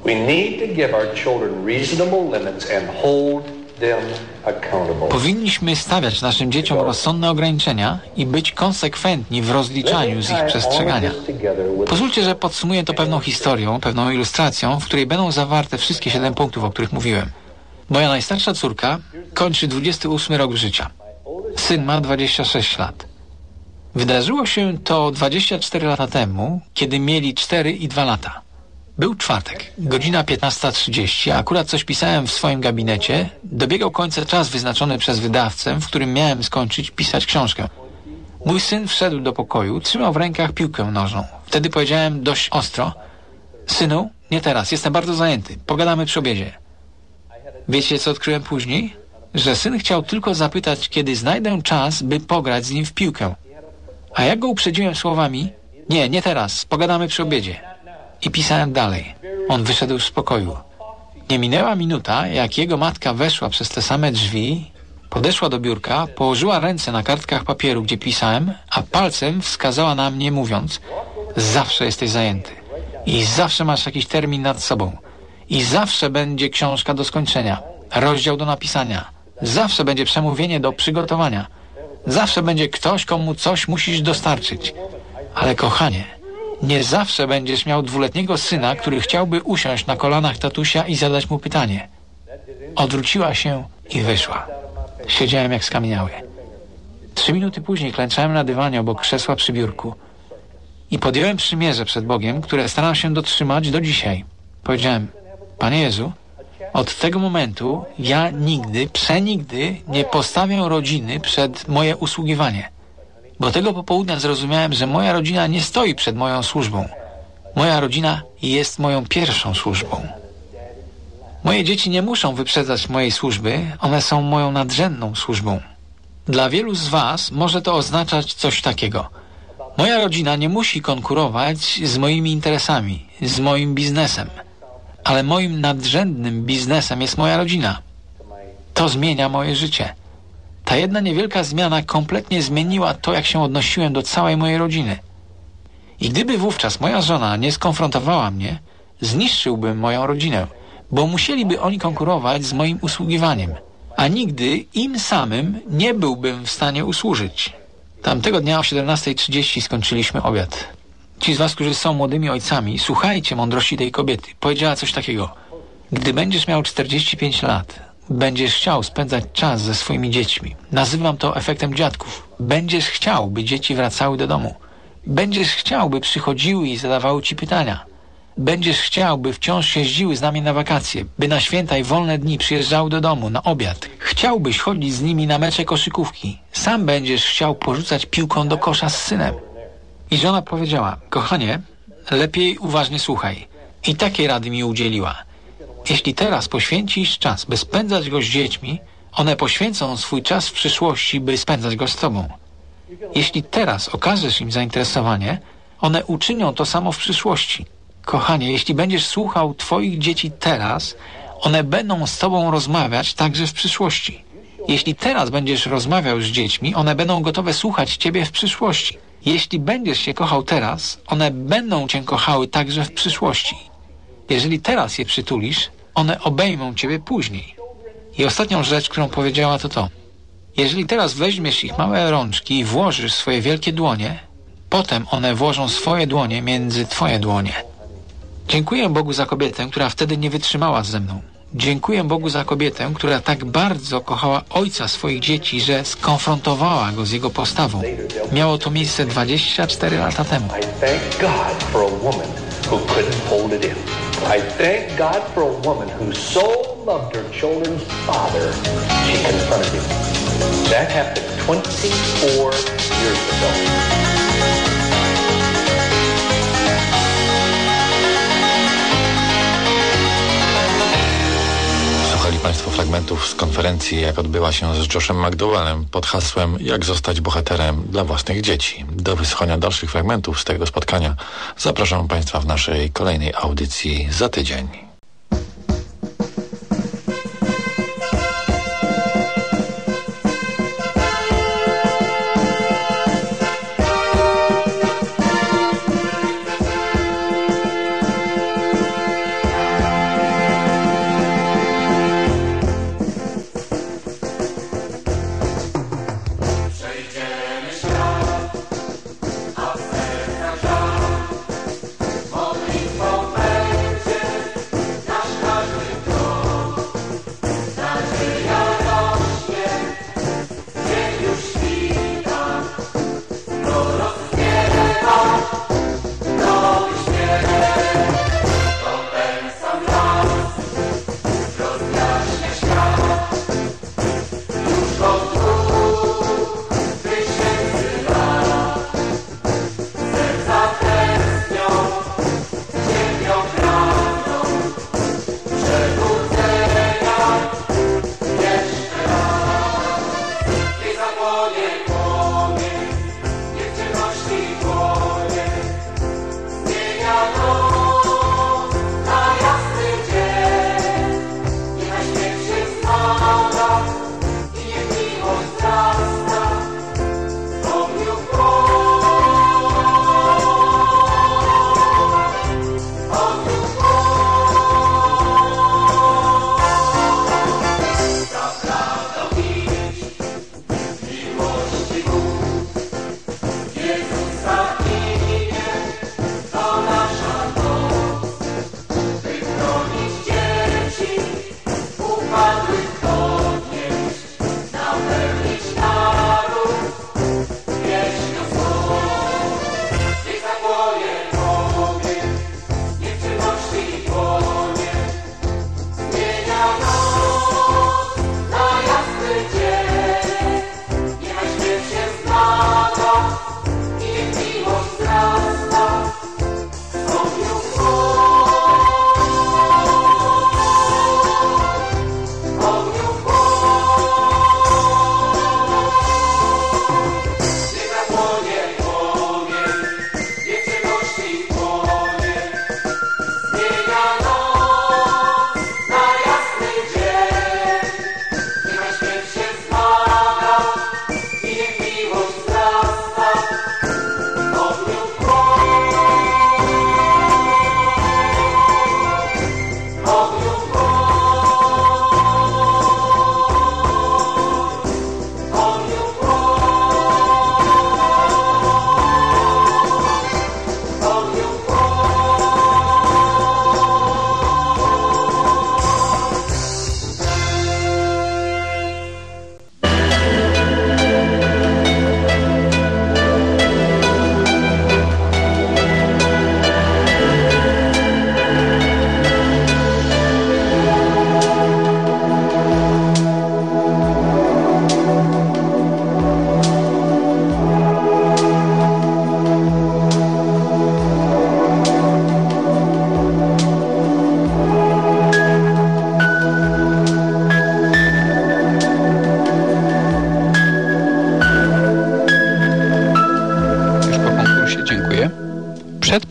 Powinniśmy stawiać naszym dzieciom rozsądne ograniczenia i być konsekwentni w rozliczaniu z ich przestrzegania. Pozwólcie, że podsumuję to pewną historią, pewną ilustracją, w której będą zawarte wszystkie 7 punktów, o których mówiłem. Moja najstarsza córka kończy 28 rok życia. Syn ma 26 lat. Wydarzyło się to 24 lata temu, kiedy mieli 4 i 2 lata. Był czwartek, godzina 15:30, a akurat coś pisałem w swoim gabinecie. Dobiegał końca czas wyznaczony przez wydawcę, w którym miałem skończyć pisać książkę. Mój syn wszedł do pokoju, trzymał w rękach piłkę nożną. Wtedy powiedziałem dość ostro: synu, nie teraz, jestem bardzo zajęty, pogadamy przy obiedzie. Wiecie, co odkryłem później? Że syn chciał tylko zapytać, kiedy znajdę czas, by pograć z nim w piłkę. A ja go uprzedziłem słowami: nie teraz, pogadamy przy obiedzie. I pisałem dalej. On wyszedł z pokoju. Nie minęła minuta, jak jego matka weszła przez te same drzwi, podeszła do biurka, położyła ręce na kartkach papieru, gdzie pisałem, a palcem wskazała na mnie, mówiąc: zawsze jesteś zajęty. I zawsze masz jakiś termin nad sobą. I zawsze będzie książka do skończenia, rozdział do napisania. Zawsze będzie przemówienie do przygotowania. Zawsze będzie ktoś, komu coś musisz dostarczyć. Ale kochanie, nie zawsze będziesz miał 2-letniego syna, który chciałby usiąść na kolanach tatusia i zadać mu pytanie. Odwróciła się i wyszła. Siedziałem jak skamieniały. 3 minuty później klęczałem na dywanie obok krzesła przy biurku i podjąłem przymierze przed Bogiem, które staram się dotrzymać do dzisiaj. Powiedziałem: Panie Jezu, od tego momentu ja nigdy, przenigdy nie postawię rodziny przed moje usługiwanie. Bo tego popołudnia zrozumiałem, że moja rodzina nie stoi przed moją służbą. Moja rodzina jest moją pierwszą służbą. Moje dzieci nie muszą wyprzedzać mojej służby, one są moją nadrzędną służbą. Dla wielu z was może to oznaczać coś takiego. Moja rodzina nie musi konkurować z moimi interesami, z moim biznesem. Ale moim nadrzędnym biznesem jest moja rodzina. To zmienia moje życie. Ta jedna niewielka zmiana kompletnie zmieniła to, jak się odnosiłem do całej mojej rodziny. I gdyby wówczas moja żona nie skonfrontowała mnie, zniszczyłbym moją rodzinę, bo musieliby oni konkurować z moim usługiwaniem, a nigdy im samym nie byłbym w stanie usłużyć. Tamtego dnia o 17:30 skończyliśmy obiad. Ci z was, którzy są młodymi ojcami, słuchajcie mądrości tej kobiety. Powiedziała coś takiego: gdy będziesz miał 45 lat, będziesz chciał spędzać czas ze swoimi dziećmi. Nazywam to efektem dziadków. Będziesz chciał, by dzieci wracały do domu. Będziesz chciał, by przychodziły i zadawały ci pytania. Będziesz chciał, by wciąż jeździły z nami na wakacje, by na święta i wolne dni przyjeżdżały do domu, na obiad. Chciałbyś chodzić z nimi na mecze koszykówki. Sam będziesz chciał porzucać piłką do kosza z synem. I żona powiedziała: kochanie, lepiej uważnie słuchaj. I takiej rady mi udzieliła. Jeśli teraz poświęcisz czas, by spędzać go z dziećmi, one poświęcą swój czas w przyszłości, by spędzać go z tobą. Jeśli teraz okażesz im zainteresowanie, one uczynią to samo w przyszłości. Kochanie, jeśli będziesz słuchał twoich dzieci teraz, one będą z tobą rozmawiać także w przyszłości. Jeśli teraz będziesz rozmawiał z dziećmi, one będą gotowe słuchać ciebie w przyszłości. Jeśli będziesz się kochał teraz, one będą cię kochały także w przyszłości. Jeżeli teraz je przytulisz, one obejmą ciebie później. I ostatnią rzecz, którą powiedziała, to to. Jeżeli teraz weźmiesz ich małe rączki i włożysz swoje wielkie dłonie, potem one włożą swoje dłonie między twoje dłonie. Dziękuję Bogu za kobietę, która wtedy nie wytrzymała ze mną. Dziękuję Bogu za kobietę, która tak bardzo kochała ojca swoich dzieci, że skonfrontowała go z jego postawą. Miało to miejsce 24 lata temu. I thank God for a woman who couldn't hold it in. I thank God for a woman who so loved her children's father, she confronted him. That happened 24 years ago. Słuchali Państwo fragmentów z konferencji, jak odbyła się z Joshem McDowellem pod hasłem "Jak zostać bohaterem dla własnych dzieci". Do wysłuchania dalszych fragmentów z tego spotkania zapraszam Państwa w naszej kolejnej audycji za tydzień.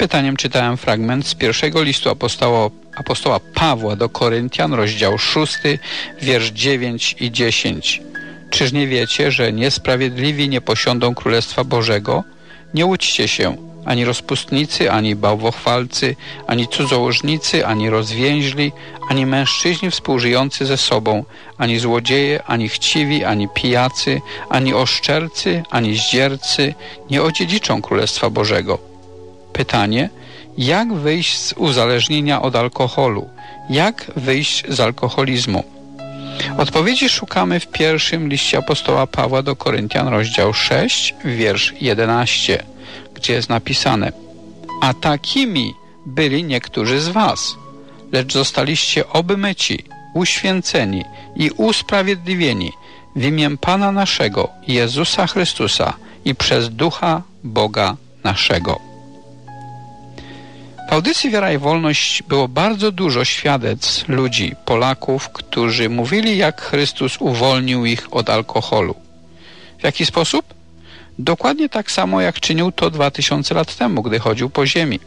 pytaniem czytałem fragment z pierwszego listu apostoła Pawła do Koryntian, rozdział 6, wiersz 9 i 10. Czyż nie wiecie, że niesprawiedliwi nie posiądą Królestwa Bożego? Nie łudźcie się, ani rozpustnicy, ani bałwochwalcy, ani cudzołożnicy, ani rozwięźli, ani mężczyźni współżyjący ze sobą, ani złodzieje, ani chciwi, ani pijacy, ani oszczercy, ani zdziercy nie odziedziczą Królestwa Bożego. Pytanie: jak wyjść z uzależnienia od alkoholu? Jak wyjść z alkoholizmu? Odpowiedzi szukamy w pierwszym liście apostoła Pawła do Koryntian, rozdział 6, wiersz 11, gdzie jest napisane: a takimi byli niektórzy z was, lecz zostaliście obmyci, uświęceni i usprawiedliwieni w imię Pana naszego, Jezusa Chrystusa i przez Ducha Boga naszego. W audycji Wiara i Wolność było bardzo dużo świadectw ludzi, Polaków, którzy mówili, jak Chrystus uwolnił ich od alkoholu. W jaki sposób? Dokładnie tak samo, jak czynił to 2000 lat temu, gdy chodził po ziemi.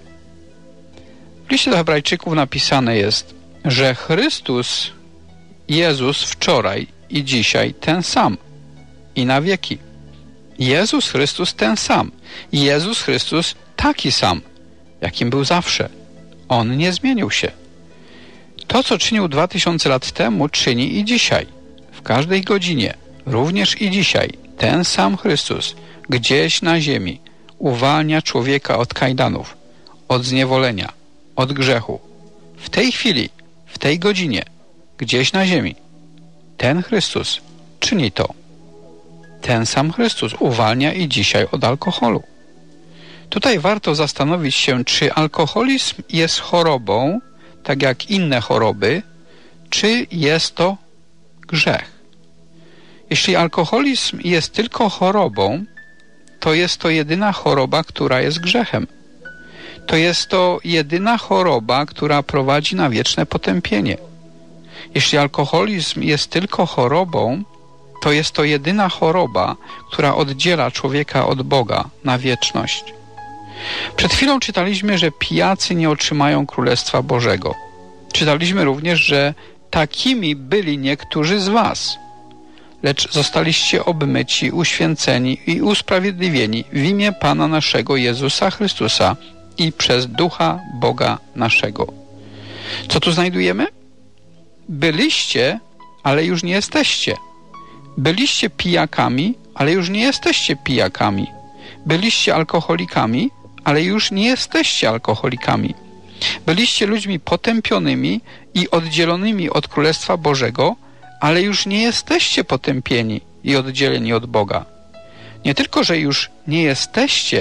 W liście do Hebrajczyków napisane jest, że Chrystus, Jezus wczoraj i dzisiaj ten sam i na wieki. Jezus Chrystus ten sam. Jezus Chrystus taki sam, jakim był zawsze. On nie zmienił się. To, co czynił 2000 lat temu, czyni i dzisiaj. W każdej godzinie, również i dzisiaj, ten sam Chrystus gdzieś na ziemi uwalnia człowieka od kajdanów, od zniewolenia, od grzechu. W tej chwili, w tej godzinie, gdzieś na ziemi, ten Chrystus czyni to. Ten sam Chrystus uwalnia i dzisiaj od alkoholu. Tutaj warto zastanowić się, czy alkoholizm jest chorobą, tak jak inne choroby, czy jest to grzech. Jeśli alkoholizm jest tylko chorobą, to jest to jedyna choroba, która jest grzechem. To jest to jedyna choroba, która prowadzi na wieczne potępienie. Jeśli alkoholizm jest tylko chorobą, to jest to jedyna choroba, która oddziela człowieka od Boga na wieczność. Przed chwilą czytaliśmy, że pijacy nie otrzymają Królestwa Bożego. Czytaliśmy również, że takimi byli niektórzy z was, lecz zostaliście obmyci, uświęceni i usprawiedliwieni w imię Pana naszego Jezusa Chrystusa i przez Ducha Boga naszego. Co tu znajdujemy? Byliście, ale już nie jesteście. Byliście pijakami, ale już nie jesteście pijakami. Byliście alkoholikami, ale już nie jesteście alkoholikami. Byliście ludźmi potępionymi i oddzielonymi od Królestwa Bożego, ale już nie jesteście potępieni i oddzieleni od Boga. Nie tylko, że już nie jesteście,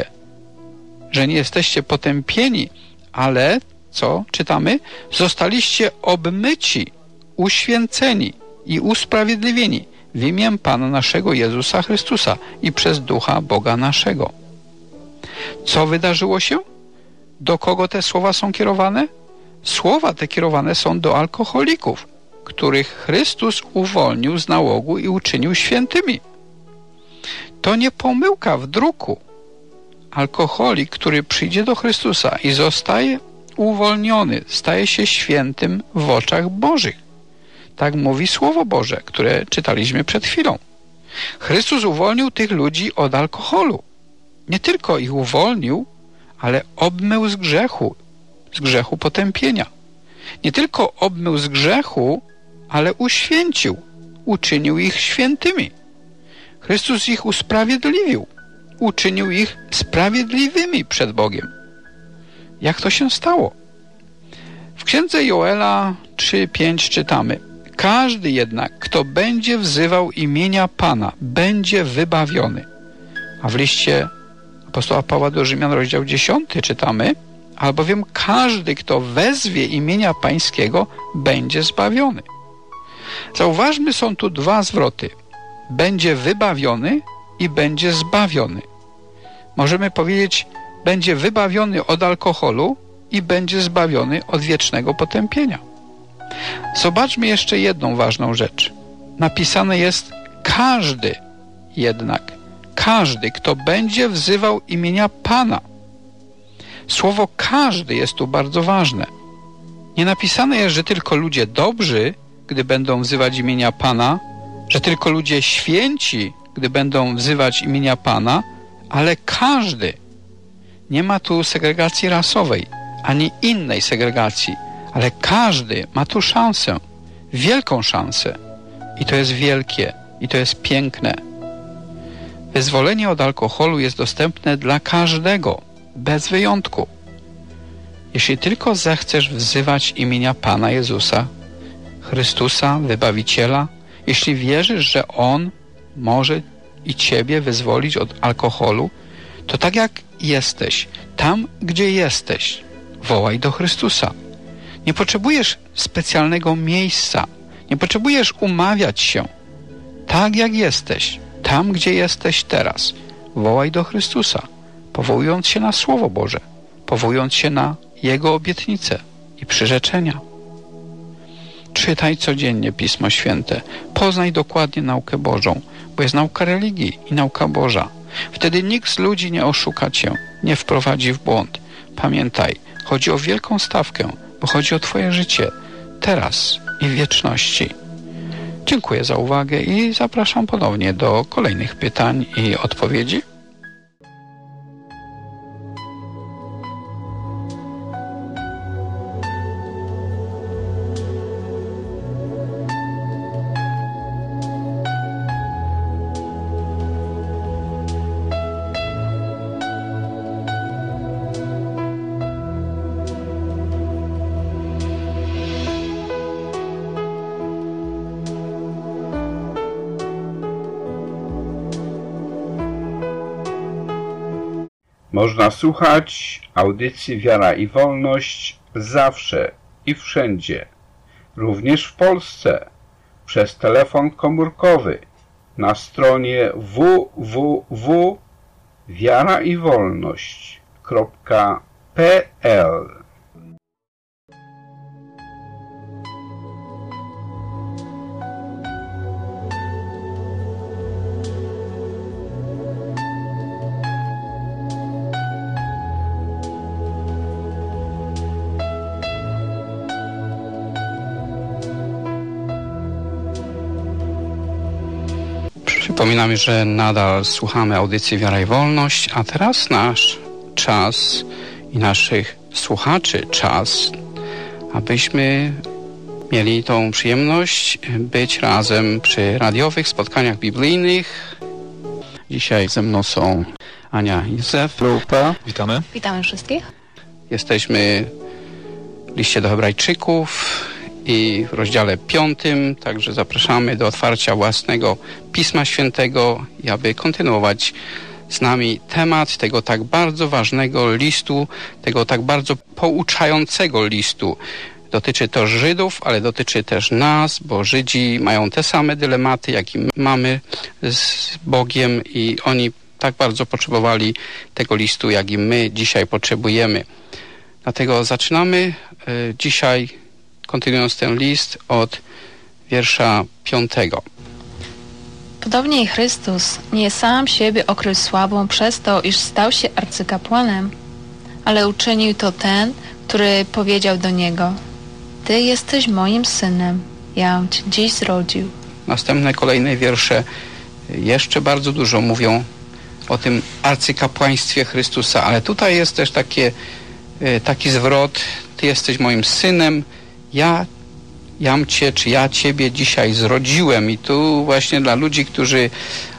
potępieni, ale, co czytamy? Zostaliście obmyci, uświęceni i usprawiedliwieni w imię Pana naszego Jezusa Chrystusa i przez Ducha Boga naszego. Co wydarzyło się? Do kogo te słowa są kierowane? Słowa te kierowane są do alkoholików, których Chrystus uwolnił z nałogu i uczynił świętymi. To nie pomyłka w druku. Alkoholik, który przyjdzie do Chrystusa i zostaje uwolniony, staje się świętym w oczach Bożych. Tak mówi Słowo Boże, które czytaliśmy przed chwilą. Chrystus uwolnił tych ludzi od alkoholu. Nie tylko ich uwolnił, ale obmył z grzechu potępienia. Nie tylko obmył z grzechu, ale uświęcił, uczynił ich świętymi. Chrystus ich usprawiedliwił, uczynił ich sprawiedliwymi przed Bogiem. Jak to się stało? W księdze Joela 3:5 czytamy: każdy jednak, kto będzie wzywał imienia Pana, będzie wybawiony. A w liście apostoła Pawła do Rzymian, rozdział 10 czytamy: albowiem każdy, kto wezwie imienia Pańskiego, będzie zbawiony. Zauważmy, są tu dwa zwroty. Będzie wybawiony i będzie zbawiony. Możemy powiedzieć, będzie wybawiony od alkoholu i będzie zbawiony od wiecznego potępienia. Zobaczmy jeszcze jedną ważną rzecz. Napisane jest każdy jednak. Każdy, kto będzie wzywał imienia Pana. Słowo każdy jest tu bardzo ważne. Nie napisane jest, że tylko ludzie dobrzy, gdy będą wzywać imienia Pana, że tylko ludzie święci, gdy będą wzywać imienia Pana, ale każdy. Nie ma tu segregacji rasowej, ani innej segregacji, ale każdy ma tu szansę, wielką szansę. I to jest wielkie, i to jest piękne. Wyzwolenie od alkoholu jest dostępne dla każdego, bez wyjątku. Jeśli tylko zechcesz wzywać imienia Pana Jezusa, Chrystusa, Wybawiciela, jeśli wierzysz, że On może i Ciebie wyzwolić od alkoholu, to tak jak jesteś, tam gdzie jesteś, wołaj do Chrystusa. Nie potrzebujesz specjalnego miejsca, nie potrzebujesz umawiać się. Tak jak jesteś, tam gdzie jesteś teraz, wołaj do Chrystusa, powołując się na Słowo Boże, powołując się na Jego obietnice i przyrzeczenia. Czytaj codziennie Pismo Święte, poznaj dokładnie naukę Bożą, bo jest nauka religii i nauka Boża. Wtedy nikt z ludzi nie oszuka Cię, nie wprowadzi w błąd. Pamiętaj, chodzi o wielką stawkę, bo chodzi o Twoje życie, teraz i w wieczności. Dziękuję za uwagę i zapraszam ponownie do kolejnych pytań i odpowiedzi. Można słuchać audycji Wiara i Wolność zawsze i wszędzie, również w Polsce, przez telefon komórkowy na stronie www.wiaraiwolność.pl. Przypominamy, że nadal słuchamy audycji Wiara i Wolność, a teraz nasz czas i naszych słuchaczy czas, abyśmy mieli tą przyjemność być razem przy radiowych spotkaniach biblijnych. Dzisiaj ze mną są Ania i Józef. Witamy. Witamy wszystkich. Jesteśmy w liście do Hebrajczyków i w rozdziale 5, także zapraszamy do otwarcia własnego Pisma Świętego i aby kontynuować z nami temat tego tak bardzo ważnego listu, tego tak bardzo pouczającego listu. Dotyczy to Żydów, ale dotyczy też nas, bo Żydzi mają te same dylematy, jak i mamy z Bogiem i oni tak bardzo potrzebowali tego listu, jak i my dzisiaj potrzebujemy. Dlatego zaczynamy dzisiaj, kontynuując ten list od wiersza 5. Podobnie i Chrystus nie sam siebie okrył sławą przez to, iż stał się arcykapłanem, ale uczynił to ten, który powiedział do Niego: Ty jesteś moim synem, ja Cię dziś zrodził. Następne, kolejne wiersze jeszcze bardzo dużo mówią o tym arcykapłaństwie Chrystusa, ale tutaj jest też taki zwrot: Ty jesteś moim synem, jam Cię, czy ja Ciebie dzisiaj zrodziłem. I tu właśnie dla ludzi, którzy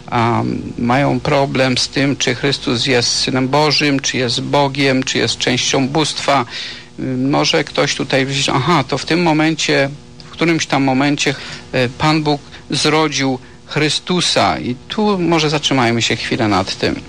mają problem z tym, czy Chrystus jest Synem Bożym, czy jest Bogiem, czy jest częścią bóstwa, może ktoś tutaj powiedzieć: aha, to w tym momencie, w którymś tam momencie Pan Bóg zrodził Chrystusa. I tu może zatrzymajmy się chwilę nad tym.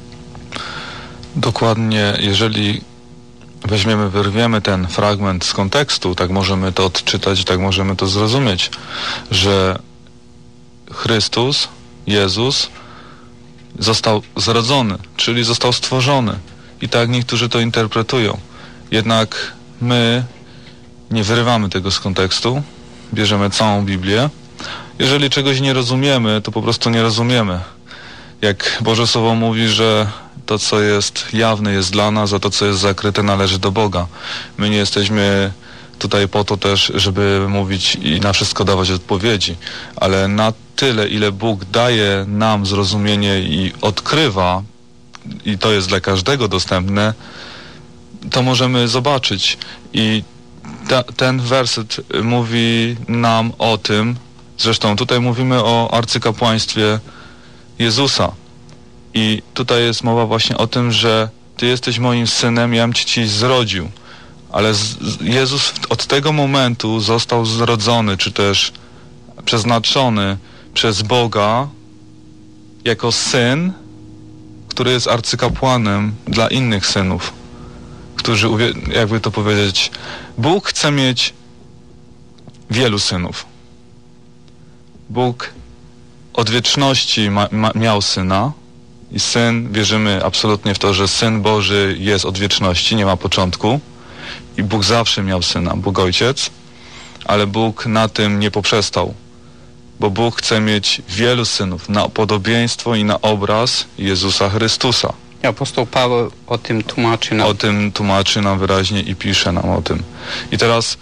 Dokładnie, jeżeli wyrwiemy ten fragment z kontekstu, tak możemy to odczytać, tak możemy to zrozumieć, że Chrystus, Jezus został zrodzony, czyli został stworzony. I tak niektórzy to interpretują. Jednak my nie wyrywamy tego z kontekstu, bierzemy całą Biblię. Jeżeli czegoś nie rozumiemy, to po prostu nie rozumiemy. Jak Boże Słowo mówi, że to, co jest jawne, jest dla nas, a to, co jest zakryte, należy do Boga. My nie jesteśmy tutaj po to też, żeby mówić i na wszystko dawać odpowiedzi, ale na tyle, ile Bóg daje nam zrozumienie i odkrywa, i to jest dla każdego dostępne, to możemy zobaczyć. I ten werset mówi nam o tym, zresztą tutaj mówimy o arcykapłaństwie Jezusa. I tutaj jest mowa właśnie o tym, że Ty jesteś moim synem, jam Ci zrodził. Ale Jezus od tego momentu został zrodzony, czy też przeznaczony przez Boga jako syn, który jest arcykapłanem dla innych synów, którzy, jakby to powiedzieć, Bóg chce mieć wielu synów. Bóg od wieczności miał syna i syn, wierzymy absolutnie w to, że Syn Boży jest od wieczności, nie ma początku i Bóg zawsze miał syna, Bóg Ojciec, ale Bóg na tym nie poprzestał, bo Bóg chce mieć wielu synów na podobieństwo i na obraz Jezusa Chrystusa. Apostoł Paweł o tym tłumaczy nam. O tym tłumaczy nam wyraźnie i pisze nam o tym. I teraz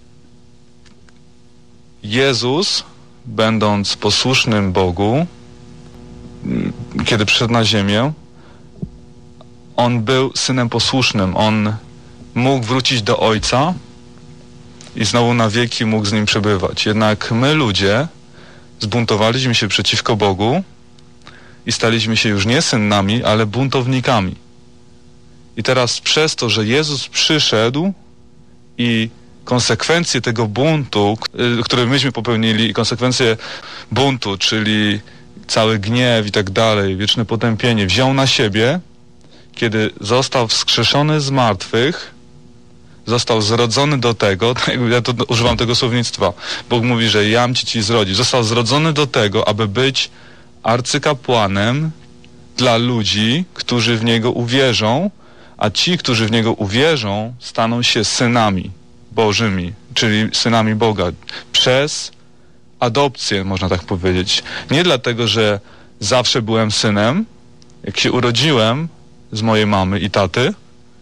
Jezus, będąc posłusznym Bogu, kiedy przyszedł na ziemię, On był synem posłusznym. On mógł wrócić do Ojca i znowu na wieki mógł z Nim przebywać. Jednak my, ludzie, zbuntowaliśmy się przeciwko Bogu i staliśmy się już nie synami, ale buntownikami. I teraz przez to, że Jezus przyszedł i konsekwencje tego buntu, który myśmy popełnili, konsekwencje buntu, czyli cały gniew i tak dalej, wieczne potępienie, wziął na siebie, kiedy został wskrzeszony z martwych, został zrodzony do tego, ja to używam tego słownictwa, Bóg mówi, że jam Ci zrodził, został zrodzony do tego, aby być arcykapłanem dla ludzi, którzy w Niego uwierzą, a ci, którzy w Niego uwierzą, staną się synami Bożymi, czyli synami Boga, przez adopcję, można tak powiedzieć. Nie dlatego, że zawsze byłem synem. Jak się urodziłem z mojej mamy i taty,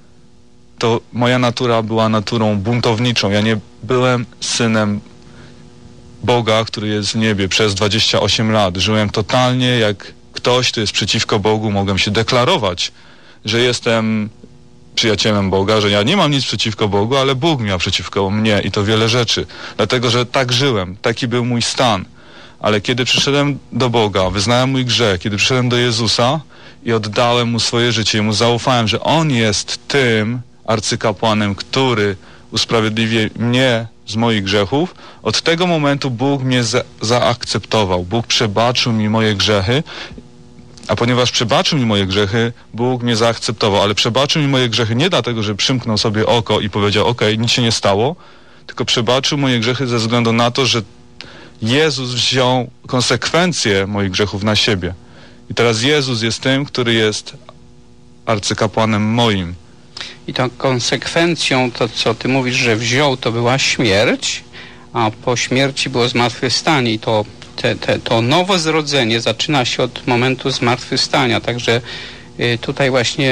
to moja natura była naturą buntowniczą. Ja nie byłem synem Boga, który jest w niebie przez 28 lat. Żyłem totalnie jak ktoś, kto jest przeciwko Bogu. Mogłem się deklarować, że jestem przyjacielem Boga, że ja nie mam nic przeciwko Bogu, ale Bóg miał przeciwko mnie i to wiele rzeczy. Dlatego, że tak żyłem, taki był mój stan. Ale kiedy przyszedłem do Boga, wyznałem mój grzech, kiedy przyszedłem do Jezusa i oddałem Mu swoje życie i Mu zaufałem, że On jest tym arcykapłanem, który usprawiedliwi mnie z moich grzechów, od tego momentu Bóg mnie zaakceptował. Bóg przebaczył mi moje grzechy, a ponieważ przebaczył mi moje grzechy, Bóg mnie zaakceptował, ale przebaczył mi moje grzechy nie dlatego, że przymknął sobie oko i powiedział, okej, nic się nie stało, tylko przebaczył moje grzechy ze względu na to, że Jezus wziął konsekwencje moich grzechów na siebie. I teraz Jezus jest tym, który jest arcykapłanem moim. I tą konsekwencją, to co Ty mówisz, że wziął, to była śmierć, a po śmierci było zmartwychwstanie i to nowe zrodzenie zaczyna się od momentu zmartwychwstania, także tutaj właśnie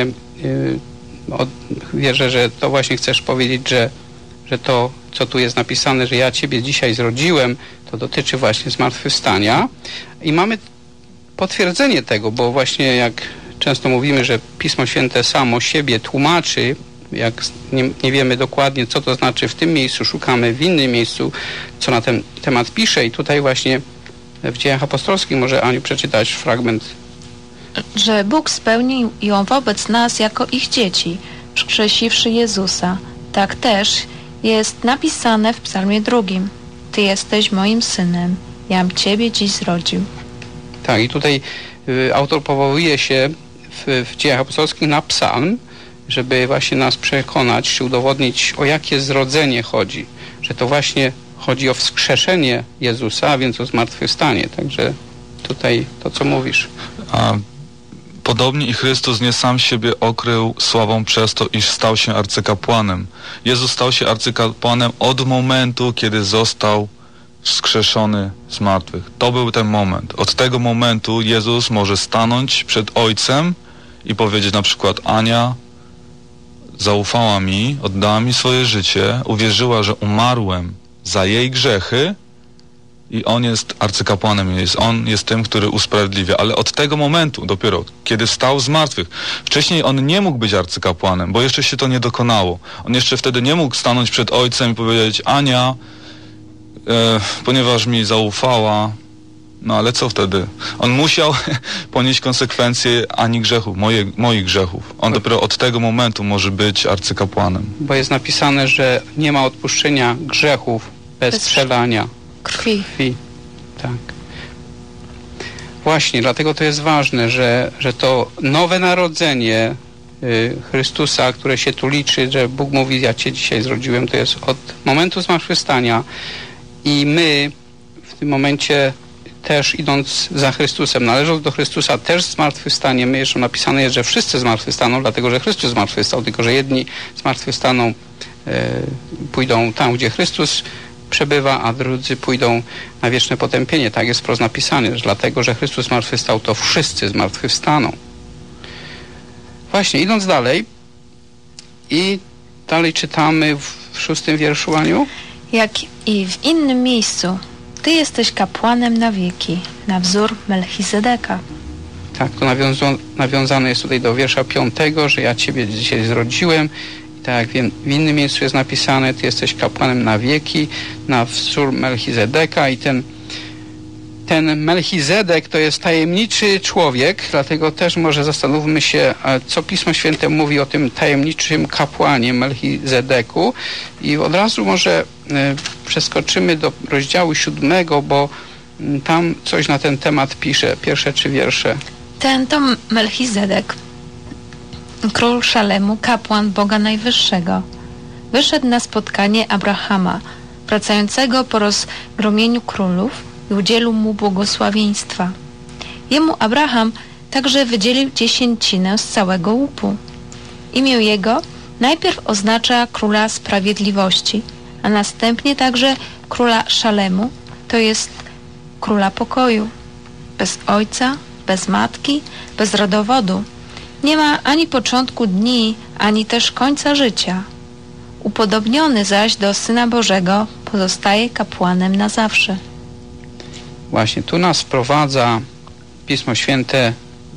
wierzę, że to właśnie chcesz powiedzieć, że to, co tu jest napisane, że ja Ciebie dzisiaj zrodziłem, to dotyczy właśnie zmartwychwstania i mamy potwierdzenie tego, bo właśnie jak często mówimy, że Pismo Święte samo siebie tłumaczy, jak nie wiemy dokładnie, co to znaczy w tym miejscu, szukamy w innym miejscu, co na ten temat pisze i tutaj właśnie w Dziejach Apostolskich może Aniu przeczytać fragment. Że Bóg spełnił ją wobec nas jako ich dzieci, wskrzesiwszy Jezusa. Tak też jest napisane w Psalmie 2. Ty jesteś moim synem, jam Ciebie dziś zrodził. Tak, i tutaj autor powołuje się w Dziejach Apostolskich na psalm, żeby właśnie nas przekonać, czy udowodnić, o jakie zrodzenie chodzi. Że to właśnie chodzi o wskrzeszenie Jezusa, a więc o zmartwychwstanie. Także tutaj to, co mówisz. A podobnie i Chrystus nie sam siebie okrył sławą przez to, iż stał się arcykapłanem. Jezus stał się arcykapłanem od momentu, kiedy został wskrzeszony z martwych. To był ten moment. Od tego momentu Jezus może stanąć przed Ojcem i powiedzieć na przykład: Ania zaufała mi, oddała mi swoje życie, uwierzyła, że umarłem za jej grzechy i on jest arcykapłanem, on jest tym, który usprawiedliwia, ale od tego momentu dopiero, kiedy wstał z martwych, wcześniej on nie mógł być arcykapłanem, bo jeszcze się to nie dokonało. On jeszcze wtedy nie mógł stanąć przed ojcem i powiedzieć: Ania, ponieważ mi zaufała, no ale co wtedy? On musiał ponieść konsekwencje Ani grzechów, moich grzechów. On dopiero od tego momentu może być arcykapłanem. Bo jest napisane, że nie ma odpuszczenia grzechów bez przelania krwi. Tak. Właśnie, dlatego to jest ważne, że to nowe narodzenie Chrystusa, które się tu liczy, że Bóg mówi: ja Cię dzisiaj zrodziłem, to jest od momentu zmartwychwstania i my w tym momencie też idąc za Chrystusem, należąc do Chrystusa, też zmartwychwstaniemy. Jeszcze napisane jest, że wszyscy zmartwychwstaną, dlatego że Chrystus zmartwychwstał, tylko że jedni zmartwychwstaną, pójdą tam, gdzie Chrystus przebywa, a drudzy pójdą na wieczne potępienie. Tak jest wprost napisane, że dlatego, że Chrystus zmartwychwstał, to wszyscy zmartwychwstaną. Właśnie, idąc dalej i dalej czytamy w 6 wierszu, Aniu. Jak i w innym miejscu, Ty jesteś kapłanem na wieki, na wzór Melchizedeka. Tak, to nawiązane jest tutaj do wiersza 5, że ja Ciebie dzisiaj zrodziłem. I tak jak w innym miejscu jest napisane: Ty jesteś kapłanem na wieki, na wzór Melchizedeka. I ten Melchizedek to jest tajemniczy człowiek, dlatego też może zastanówmy się, co Pismo Święte mówi o tym tajemniczym kapłanie Melchizedeku. I od razu może przeskoczymy do rozdziału 7, bo tam coś na ten temat pisze, pierwsze 3 wiersze. Ten to Melchizedek, król Szalemu, kapłan Boga Najwyższego. Wyszedł na spotkanie Abrahama, wracającego po rozgromieniu królów, i udzielił mu błogosławieństwa. Jemu Abraham także wydzielił 10% z całego łupu. Imię jego najpierw oznacza króla sprawiedliwości, a następnie także króla Szalemu, to jest króla pokoju. Bez ojca, bez matki, bez rodowodu. Nie ma ani początku dni, ani też końca życia. Upodobniony zaś do Syna Bożego pozostaje kapłanem na zawsze. Właśnie, tu nas wprowadza Pismo Święte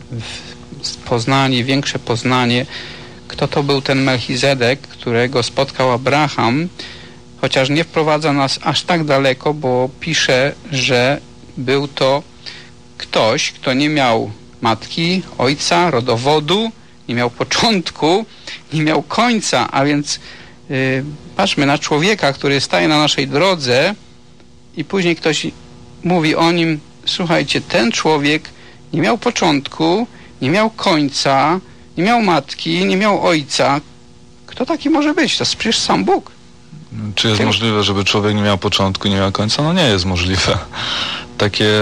w poznanie, większe poznanie, kto to był ten Melchizedek, którego spotkał Abraham, chociaż nie wprowadza nas aż tak daleko, bo pisze, że był to ktoś, kto nie miał matki, ojca, rodowodu, nie miał początku, nie miał końca, a więc patrzmy na człowieka, który staje na naszej drodze i później ktoś mówi o nim: słuchajcie, ten człowiek nie miał początku, nie miał końca, nie miał matki, nie miał ojca. Kto taki może być? To jest przecież sam Bóg. Czy jest możliwe, żeby człowiek nie miał początku, nie miał końca? No nie jest możliwe. Takie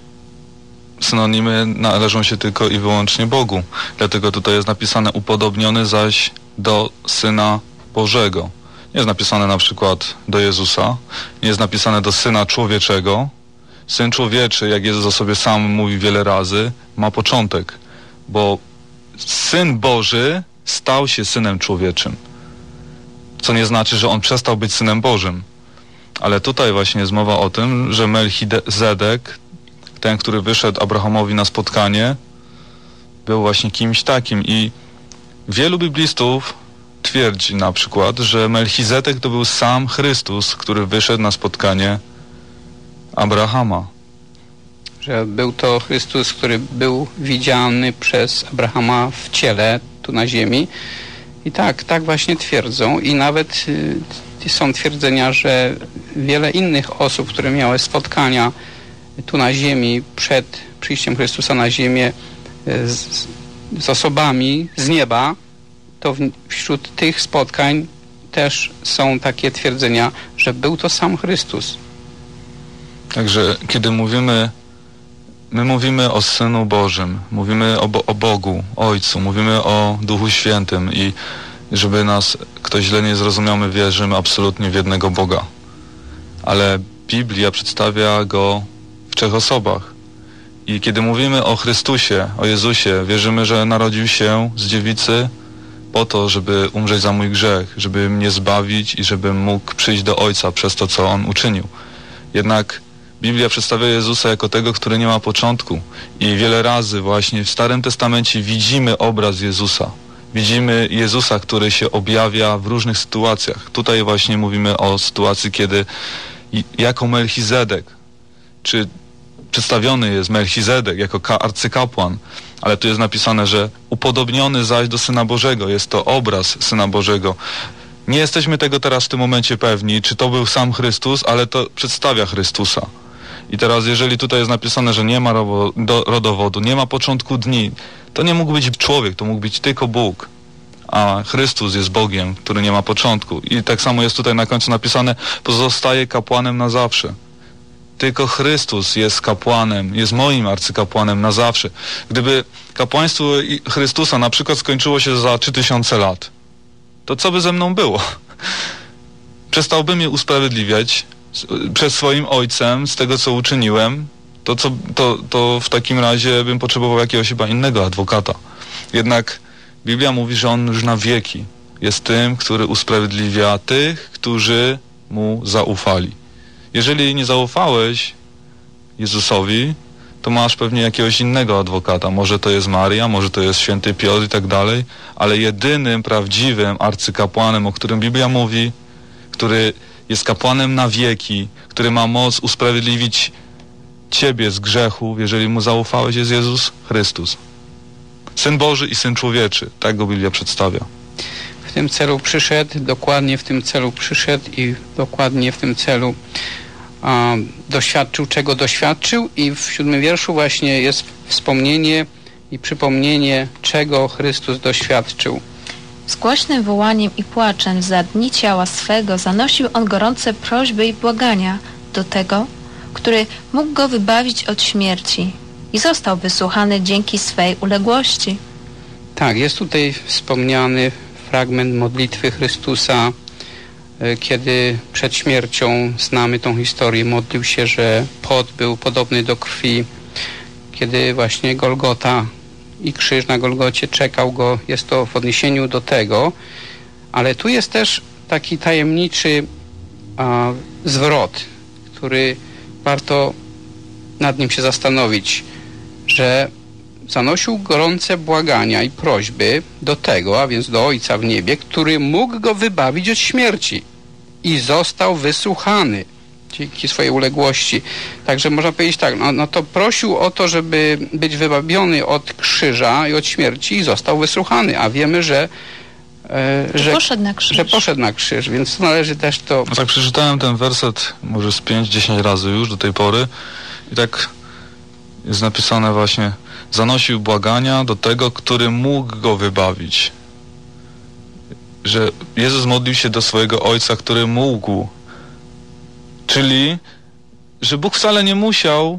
synonimy należą się tylko i wyłącznie Bogu. Dlatego tutaj jest napisane: upodobniony zaś do Syna Bożego. Nie jest napisane na przykład do Jezusa, nie jest napisane do Syna Człowieczego. Syn Człowieczy, jak Jezus o sobie sam mówi wiele razy, ma początek, bo Syn Boży stał się Synem Człowieczym. Co nie znaczy, że On przestał być Synem Bożym. Ale tutaj właśnie jest mowa o tym, że Melchizedek, ten, który wyszedł Abrahamowi na spotkanie, był właśnie kimś takim. I wielu biblistów twierdzi na przykład, że Melchizedek to był sam Chrystus, który wyszedł na spotkanie Abrahama. Że był to Chrystus, który był widziany przez Abrahama w ciele, tu na ziemi. I tak właśnie twierdzą. I nawet są twierdzenia, że wiele innych osób, które miały spotkania tu na ziemi przed przyjściem Chrystusa na ziemię z osobami z nieba, to wśród tych spotkań też są takie twierdzenia, że był to sam Chrystus. Także kiedy my mówimy o Synu Bożym, mówimy o Bogu, Ojcu, mówimy o Duchu Świętym i żeby nas ktoś źle nie zrozumiał, my wierzymy absolutnie w jednego Boga. Ale Biblia przedstawia Go w 3 osobach. I kiedy mówimy o Chrystusie, o Jezusie, wierzymy, że narodził się z dziewicy po to, żeby umrzeć za mój grzech, żeby mnie zbawić i żebym mógł przyjść do Ojca przez to, co On uczynił. Jednak Biblia przedstawia Jezusa jako tego, który nie ma początku. I wiele razy właśnie w Starym Testamencie widzimy obraz Jezusa. Widzimy Jezusa, który się objawia w różnych sytuacjach. Tutaj właśnie mówimy o sytuacji, kiedy jako Melchizedek, czy przedstawiony jest Melchizedek jako arcykapłan, ale tu jest napisane, że upodobniony zaś do Syna Bożego. Jest to obraz Syna Bożego. Nie jesteśmy tego teraz w tym momencie pewni, czy to był sam Chrystus, ale to przedstawia Chrystusa. I teraz, jeżeli tutaj jest napisane, że nie ma rodowodu, nie ma początku dni, to nie mógł być człowiek, to mógł być tylko Bóg. A Chrystus jest Bogiem, który nie ma początku. I tak samo jest tutaj na końcu napisane, pozostaje kapłanem na zawsze. Tylko Chrystus jest kapłanem, jest moim arcykapłanem na zawsze. Gdyby kapłaństwo Chrystusa na przykład skończyło się za 3000 lat, to co by ze mną było? Przestałbym je usprawiedliwiać przed swoim Ojcem z tego, co uczyniłem, to w takim razie bym potrzebował jakiegoś chyba innego adwokata. Jednak Biblia mówi, że On już na wieki jest tym, który usprawiedliwia tych, którzy Mu zaufali. Jeżeli nie zaufałeś Jezusowi, to masz pewnie jakiegoś innego adwokata. Może to jest Maria, może to jest święty Piotr i tak dalej, ale jedynym prawdziwym arcykapłanem, o którym Biblia mówi, który jest kapłanem na wieki, który ma moc usprawiedliwić ciebie z grzechów, jeżeli Mu zaufałeś, jest Jezus Chrystus. Syn Boży i Syn Człowieczy. Tak go Biblia przedstawia. W tym celu przyszedł, dokładnie w tym celu przyszedł i dokładnie w tym celu doświadczył, czego doświadczył, i w 7 wierszu właśnie jest wspomnienie i przypomnienie, czego Chrystus doświadczył. Z głośnym wołaniem i płaczem za dni ciała swego zanosił on gorące prośby i błagania do tego, który mógł go wybawić od śmierci, i został wysłuchany dzięki swej uległości. Tak, jest tutaj wspomniany fragment modlitwy Chrystusa, kiedy przed śmiercią, znamy tą historię, modlił się, że pot był podobny do krwi. Kiedy właśnie Golgota i krzyż na Golgocie czekał go, jest to w odniesieniu do tego, ale tu jest też taki tajemniczy zwrot, który warto nad nim się zastanowić, że zanosił gorące błagania i prośby do tego, a więc do Ojca w niebie, który mógł go wybawić od śmierci, i został wysłuchany dzięki swojej uległości. Także można powiedzieć tak, no to prosił o to, żeby być wybawiony od krzyża i od śmierci, i został wysłuchany, a wiemy, że poszedł na krzyż, więc należy też to... No tak, przeczytałem ten werset może z 5-10 razy już do tej pory i tak jest napisane właśnie, zanosił błagania do tego, który mógł go wybawić. Że Jezus modlił się do swojego Ojca, który mógł. Czyli, że Bóg wcale nie musiał,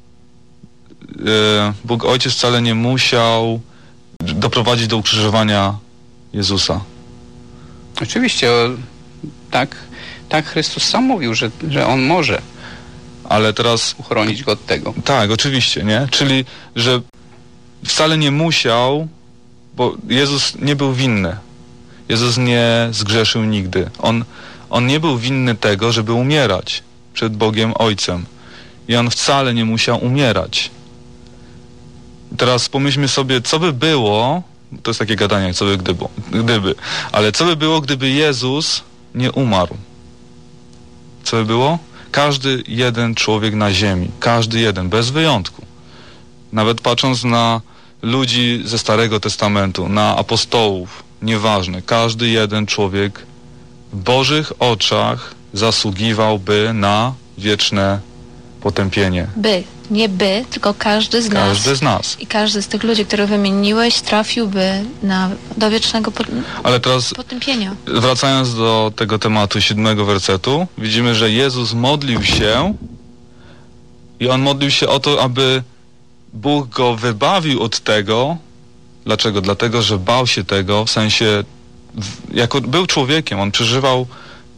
Bóg Ojciec wcale nie musiał doprowadzić do ukrzyżowania Jezusa. Oczywiście, tak Chrystus sam mówił, że On może. Ale teraz uchronić go od tego. Tak, oczywiście, nie? Czyli, że wcale nie musiał, bo Jezus nie był winny. Jezus nie zgrzeszył nigdy. On nie był winny tego, żeby umierać przed Bogiem Ojcem. I On wcale nie musiał umierać. Teraz pomyślmy sobie, co by było, to jest takie gadanie, co by gdyby, ale co by było, gdyby Jezus nie umarł? Co by było? Każdy jeden człowiek na ziemi, każdy jeden, bez wyjątku. Nawet patrząc na ludzi ze Starego Testamentu, na apostołów, nieważne, każdy jeden człowiek w Bożych oczach zasługiwałby na wieczne potępienie. Tylko każdy z nas. Każdy z nas. I każdy z tych ludzi, których wymieniłeś, trafiłby do wiecznego Ale teraz, potępienia. Wracając do tego tematu 7 wersetu, widzimy, że Jezus modlił się i On modlił się o to, aby Bóg go wybawił od tego. Dlaczego? Dlatego, że bał się tego, w sensie, jako był człowiekiem, on przeżywał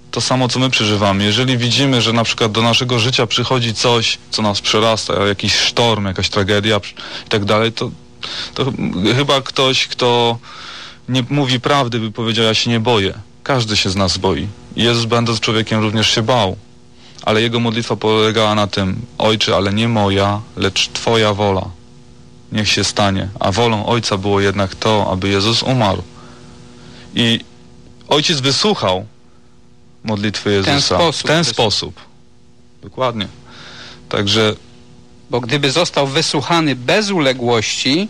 to samo, co my przeżywamy. Jeżeli widzimy, że na przykład do naszego życia przychodzi coś, co nas przerasta, jakiś sztorm, jakaś tragedia i tak dalej, to chyba ktoś, kto nie mówi prawdy, by powiedział, ja się nie boję. Każdy się z nas boi. Jezus, będąc człowiekiem, również się bał. Ale jego modlitwa polegała na tym: Ojcze, ale nie moja, lecz Twoja wola. Niech się stanie. A wolą Ojca było jednak to, aby Jezus umarł. I Ojciec wysłuchał modlitwy Jezusa. W ten sposób. Dokładnie. Także... Bo gdyby został wysłuchany bez uległości...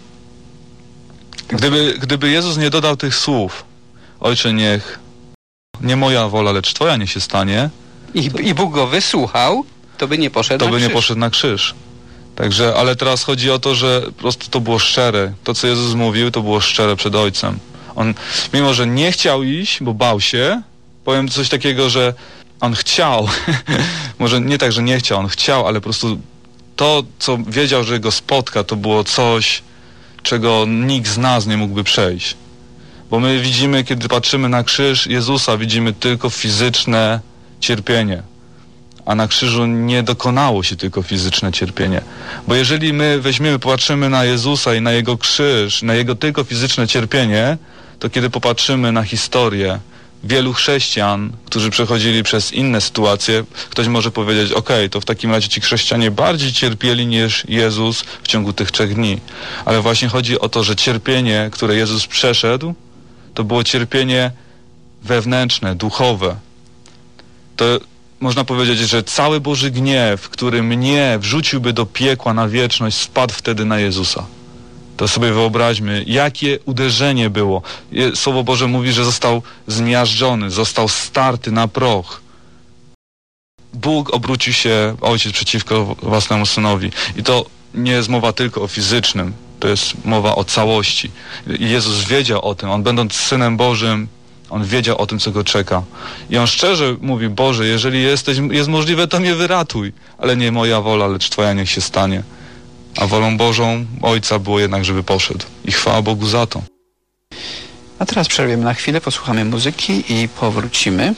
Gdyby Jezus nie dodał tych słów: Ojcze, niech nie moja wola, lecz Twoja niech się stanie... I Bóg go wysłuchał, to by nie poszedł na krzyż. Nie poszedł na krzyż. Także, ale teraz chodzi o to, że po prostu to było szczere. To, co Jezus mówił, to było szczere przed Ojcem. On, mimo że nie chciał iść, bo bał się, powiem coś takiego, że on chciał, może nie tak, że nie chciał, on chciał, ale po prostu to, co wiedział, że go spotka, to było coś, czego nikt z nas nie mógłby przejść. Bo my widzimy, kiedy patrzymy na krzyż Jezusa, widzimy tylko fizyczne cierpienie. A na krzyżu nie dokonało się tylko fizyczne cierpienie. Bo jeżeli my popatrzymy na Jezusa i na Jego krzyż, na Jego tylko fizyczne cierpienie, to kiedy popatrzymy na historię wielu chrześcijan, którzy przechodzili przez inne sytuacje, ktoś może powiedzieć: okej, to w takim razie ci chrześcijanie bardziej cierpieli niż Jezus w ciągu tych 3 dni. Ale właśnie chodzi o to, że cierpienie, które Jezus przeszedł, to było cierpienie wewnętrzne, duchowe. To można powiedzieć, że cały Boży gniew, który mnie wrzuciłby do piekła na wieczność, spadł wtedy na Jezusa. To sobie wyobraźmy, jakie uderzenie było. Słowo Boże mówi, że został zmiażdżony, został starty na proch. Bóg obrócił się, Ojciec, przeciwko własnemu Synowi. I to nie jest mowa tylko o fizycznym, to jest mowa o całości. I Jezus wiedział o tym, On będąc Synem Bożym, On wiedział o tym, co go czeka. I On szczerze mówi: Boże, jeżeli jest możliwe, to mnie wyratuj, ale nie moja wola, lecz Twoja niech się stanie. A wolą Bożą Ojca było jednak, żeby poszedł. I chwała Bogu za to. A teraz przerwiemy na chwilę, posłuchamy muzyki i powrócimy.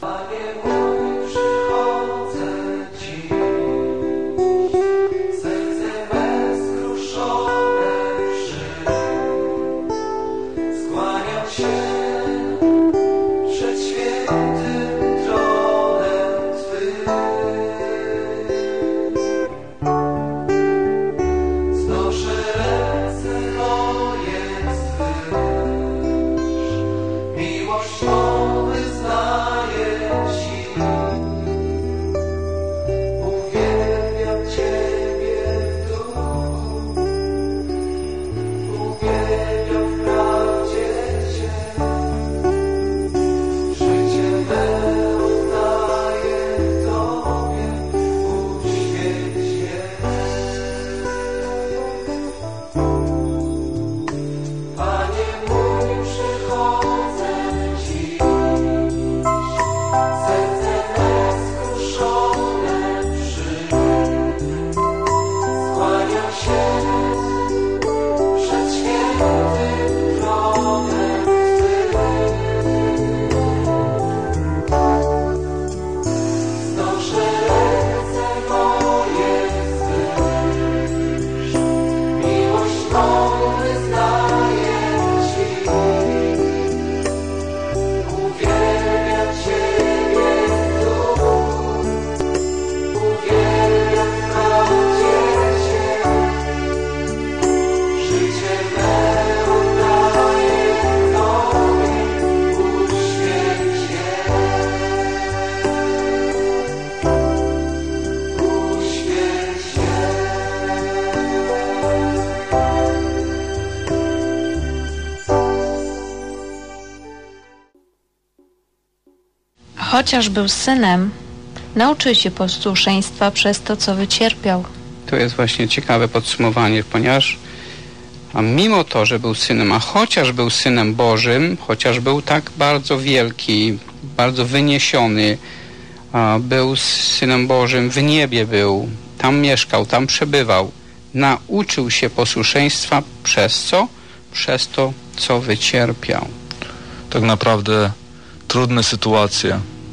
Chociaż był synem, nauczył się posłuszeństwa przez to, co wycierpiał. To jest właśnie ciekawe podsumowanie, ponieważ mimo to, że był synem, a chociaż był synem Bożym, chociaż był tak bardzo wielki, bardzo wyniesiony, był synem Bożym, w niebie był, tam mieszkał, tam przebywał, nauczył się posłuszeństwa przez co? Przez to, co wycierpiał. Tak naprawdę trudne sytuacje,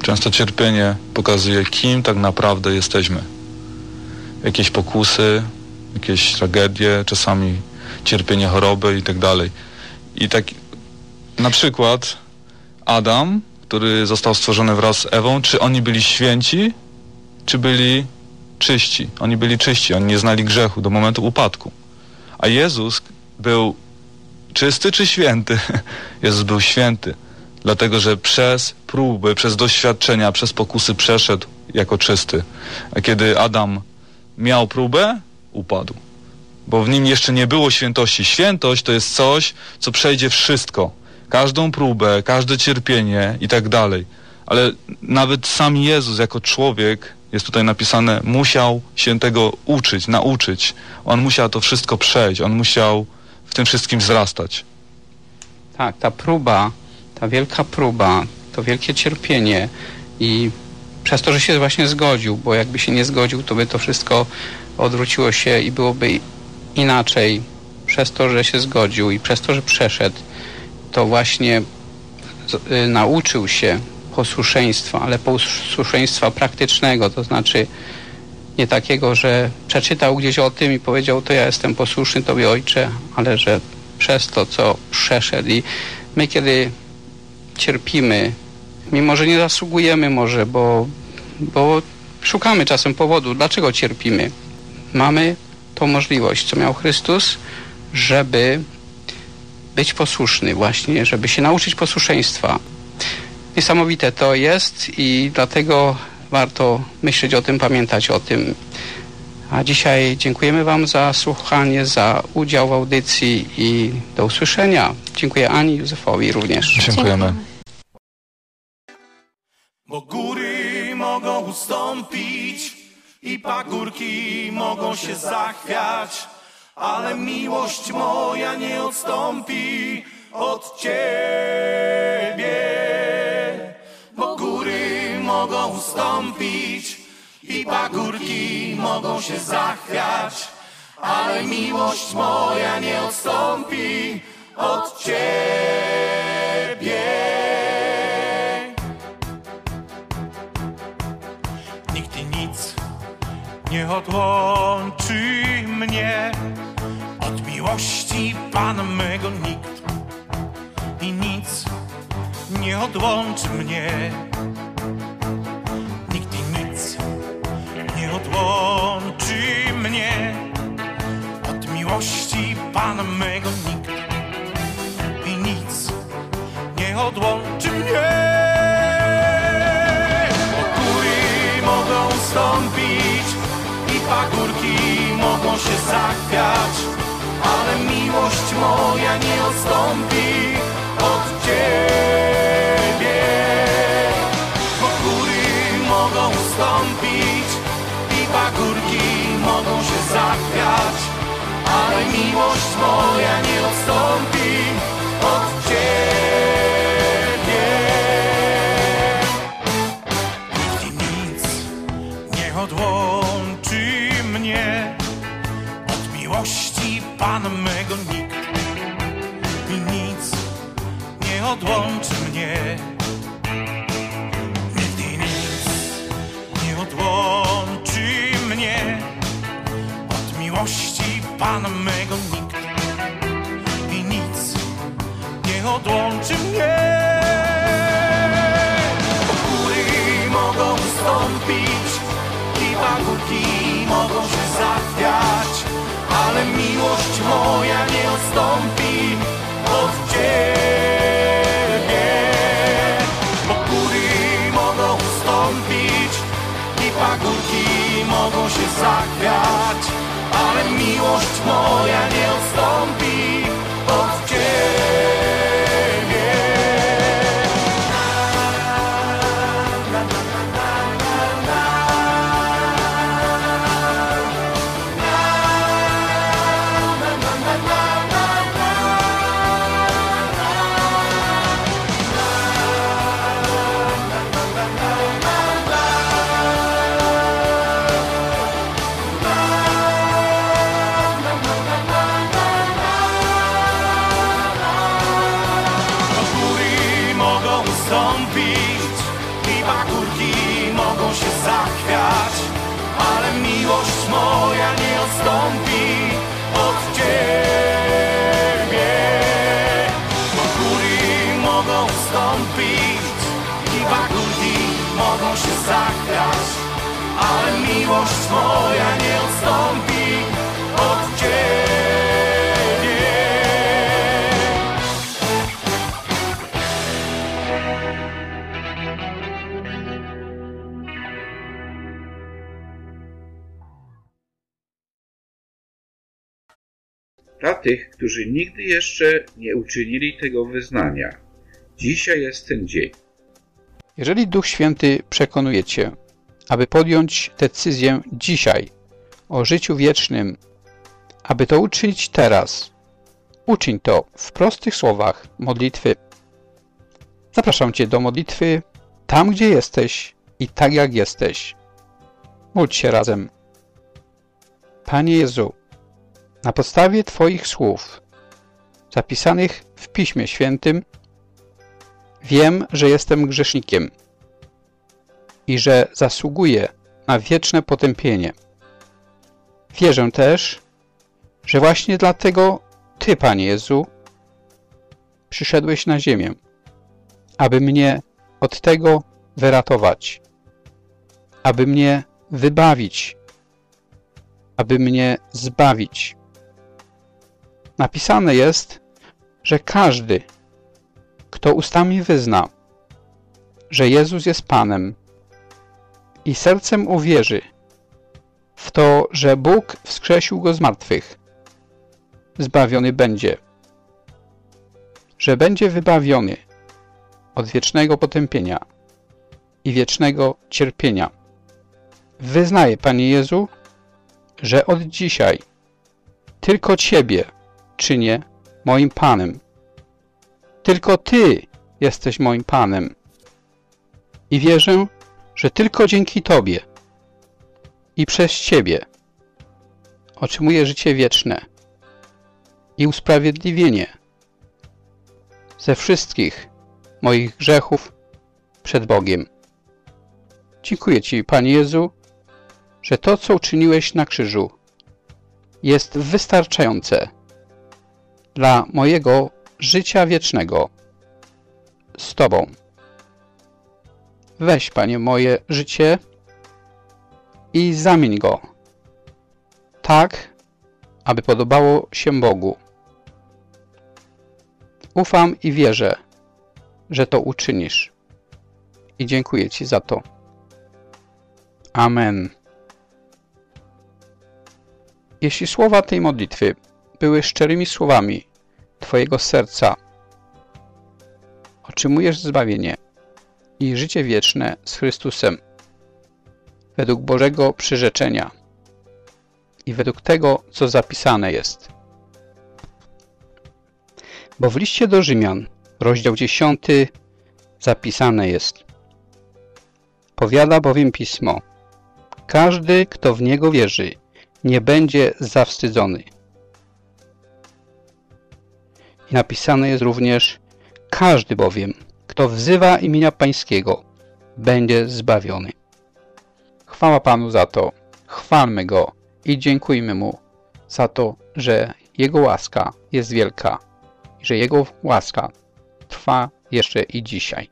Często cierpienie pokazuje, kim tak naprawdę jesteśmy. Jakieś pokusy, jakieś tragedie, czasami cierpienie, choroby i tak dalej. I tak na przykład Adam, który został stworzony wraz z Ewą, czy oni byli święci, czy byli czyści? Oni byli czyści, oni nie znali grzechu do momentu upadku. A Jezus był czysty czy święty? Jezus był święty, dlatego że przez próby, przez doświadczenia, przez pokusy przeszedł jako czysty. A kiedy Adam miał próbę, upadł. Bo w nim jeszcze nie było świętości. Świętość to jest coś, co przejdzie wszystko. Każdą próbę, każde cierpienie i tak dalej. Ale nawet sam Jezus jako człowiek, jest tutaj napisane, musiał się tego uczyć, nauczyć. On musiał to wszystko przejść. On musiał w tym wszystkim wzrastać. Tak, ta próba, ta wielka próba, to wielkie cierpienie i przez to, że się właśnie zgodził, bo jakby się nie zgodził, to by to wszystko odwróciło się i byłoby inaczej. Przez to, że się zgodził i przez to, że przeszedł, to właśnie nauczył się posłuszeństwa, ale posłuszeństwa praktycznego, to znaczy nie takiego, że przeczytał gdzieś o tym i powiedział, to ja jestem posłuszny Tobie, Ojcze, ale że przez to, co przeszedł. I my, kiedy cierpimy, mimo że nie zasługujemy może, bo szukamy czasem powodu, dlaczego cierpimy, mamy tą możliwość, co miał Chrystus, żeby być posłuszny właśnie, żeby się nauczyć posłuszeństwa. Niesamowite to jest i dlatego warto myśleć o tym, pamiętać o tym. A dzisiaj dziękujemy Wam za słuchanie, za udział w audycji i do usłyszenia. Dziękuję Ani i Józefowi również. Dziękujemy. Bo góry mogą ustąpić i pagórki mogą się zachwiać, ale miłość moja nie odstąpi od Ciebie. Bo góry mogą ustąpić i pagórki mogą się zachwiać, ale miłość moja nie odstąpi od Ciebie. Nikt i nic nie odłączy mnie od miłości Pana mego, nikt i nic nie odłączy mnie. Nikt i nic nie odłączy mnie od miłości Pana mego, nikt i nic nie odłączy mnie. Bo góry mogą ustąpić i pagórki mogą się zachwiać, ale miłość moja nie odstąpi od Ciebie. Bo góry mogą ustąpić i pagórki mogą się zachwiać, ale miłość moja nie odstąpi od Ciebie. Nikt i nic nie odłączy mnie od miłości Pana mego, nikt i nic nie odłączy mnie. Nikt i nic nie odłączy mnie od miłości Pana mego, nikt i nic nie odłączy mnie. Bo góry mogą ustąpić i pagórki mogą się zachwiać, ale miłość moja nie odstąpi od Ciebie. Bo góry mogą ustąpić i pagórki mogą się zachwiać, ale miłość moja nie odstąpi od Ciebie. miłość moja nie odstąpi od Ciebie. Dla tych, którzy nigdy jeszcze nie uczynili tego wyznania, dzisiaj jest ten dzień. Jeżeli Duch Święty przekonuje Cię, aby podjąć decyzję dzisiaj o życiu wiecznym, aby to uczynić teraz, uczyń to w prostych słowach modlitwy. Zapraszam Cię do modlitwy tam, gdzie jesteś i tak, jak jesteś. Módl się razem. Panie Jezu, na podstawie Twoich słów, zapisanych w Piśmie Świętym, wiem, że jestem grzesznikiem i że zasługuję na wieczne potępienie. Wierzę też, że właśnie dlatego Ty, Panie Jezu, przyszedłeś na ziemię, aby mnie od tego wyratować, aby mnie wybawić, aby mnie zbawić. Napisane jest, że każdy, kto ustami wyzna, że Jezus jest Panem i sercem uwierzy w to, że Bóg wskrzesił Go z martwych, zbawiony będzie, że będzie wybawiony od wiecznego potępienia i wiecznego cierpienia. Wyznaję, Panie Jezu, że od dzisiaj tylko Ciebie czynię moim Panem. Tylko Ty jesteś moim Panem. I wierzę, że tylko dzięki Tobie i przez Ciebie otrzymuję życie wieczne i usprawiedliwienie ze wszystkich moich grzechów przed Bogiem. Dziękuję Ci, Panie Jezu, że to, co uczyniłeś na krzyżu, jest wystarczające dla mojego życia wiecznego z Tobą. Weź, Panie, moje życie i zamień go tak, aby podobało się Bogu. Ufam i wierzę, że to uczynisz. I dziękuję Ci za to. Amen. Jeśli słowa tej modlitwy były szczerymi słowami Twojego serca, otrzymujesz zbawienie i życie wieczne z Chrystusem według Bożego przyrzeczenia i według tego, co zapisane jest. Bo w liście do Rzymian, rozdział 10, zapisane jest: powiada bowiem Pismo, każdy, kto w Niego wierzy, nie będzie zawstydzony. I napisane jest również: każdy bowiem, kto wzywa imienia Pańskiego, będzie zbawiony. Chwała Panu za to, chwalmy Go i dziękujmy Mu za to, że Jego łaska jest wielka i że Jego łaska trwa jeszcze i dzisiaj.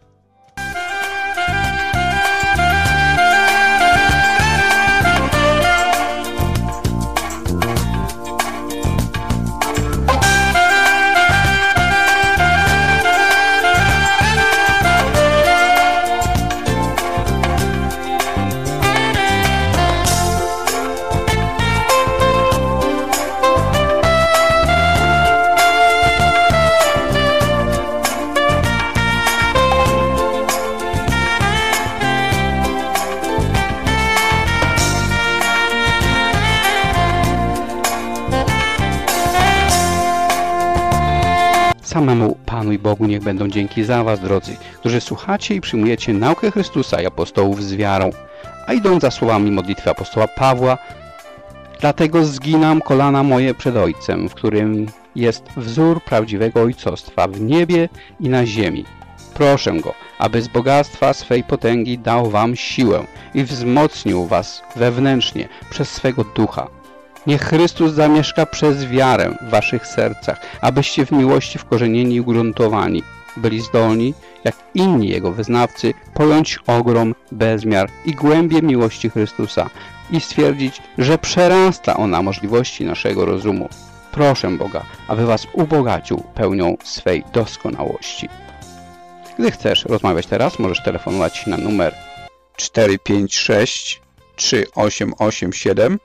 Samemu Panu i Bogu niech będą dzięki za Was, drodzy, którzy słuchacie i przyjmujecie naukę Chrystusa i apostołów z wiarą, a idąc za słowami modlitwy apostoła Pawła: dlatego zginam kolana moje przed Ojcem, w którym jest wzór prawdziwego ojcostwa w niebie i na ziemi. Proszę Go, aby z bogactwa swej potęgi dał Wam siłę i wzmocnił Was wewnętrznie przez swego Ducha. Niech Chrystus zamieszka przez wiarę w Waszych sercach, abyście w miłości wkorzenieni i ugruntowani byli zdolni, jak inni Jego wyznawcy, pojąć ogrom, bezmiar i głębię miłości Chrystusa i stwierdzić, że przerasta ona możliwości naszego rozumu. Proszę Boga, aby Was ubogacił pełnią swej doskonałości. Gdy chcesz rozmawiać teraz, możesz telefonować na numer 456 3887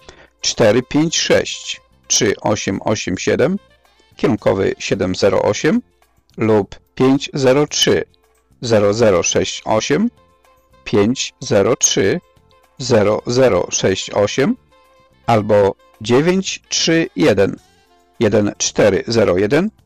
456 3887 kierunkowy 708 lub 503 0068 503 0068 albo 931 1401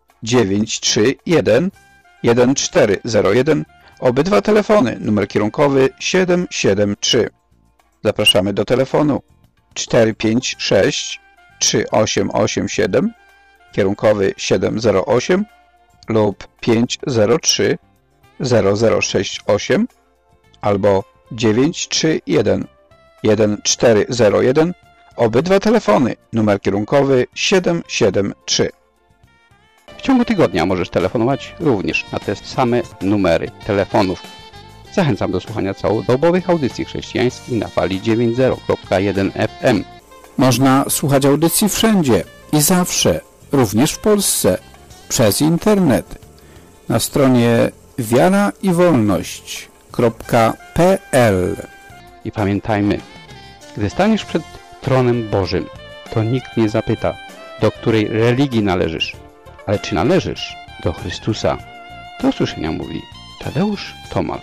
931 1401. Obydwa telefony, numer kierunkowy 773. Zapraszamy do telefonu 456 3887 kierunkowy 708 lub 503 0068 albo 931 1401. Obydwa telefony, numer kierunkowy 773. W ciągu tygodnia możesz telefonować również na te same numery telefonów. Zachęcam do słuchania całodobowych audycji chrześcijańskich na fali 90.1 FM. Można słuchać audycji wszędzie i zawsze, również w Polsce, przez internet. Na stronie wiaraiwolność.pl. I pamiętajmy, gdy staniesz przed tronem Bożym, to nikt nie zapyta, do której religii należysz, ale czy należysz do Chrystusa. Do usłyszenia mówi Tadeusz Tomal.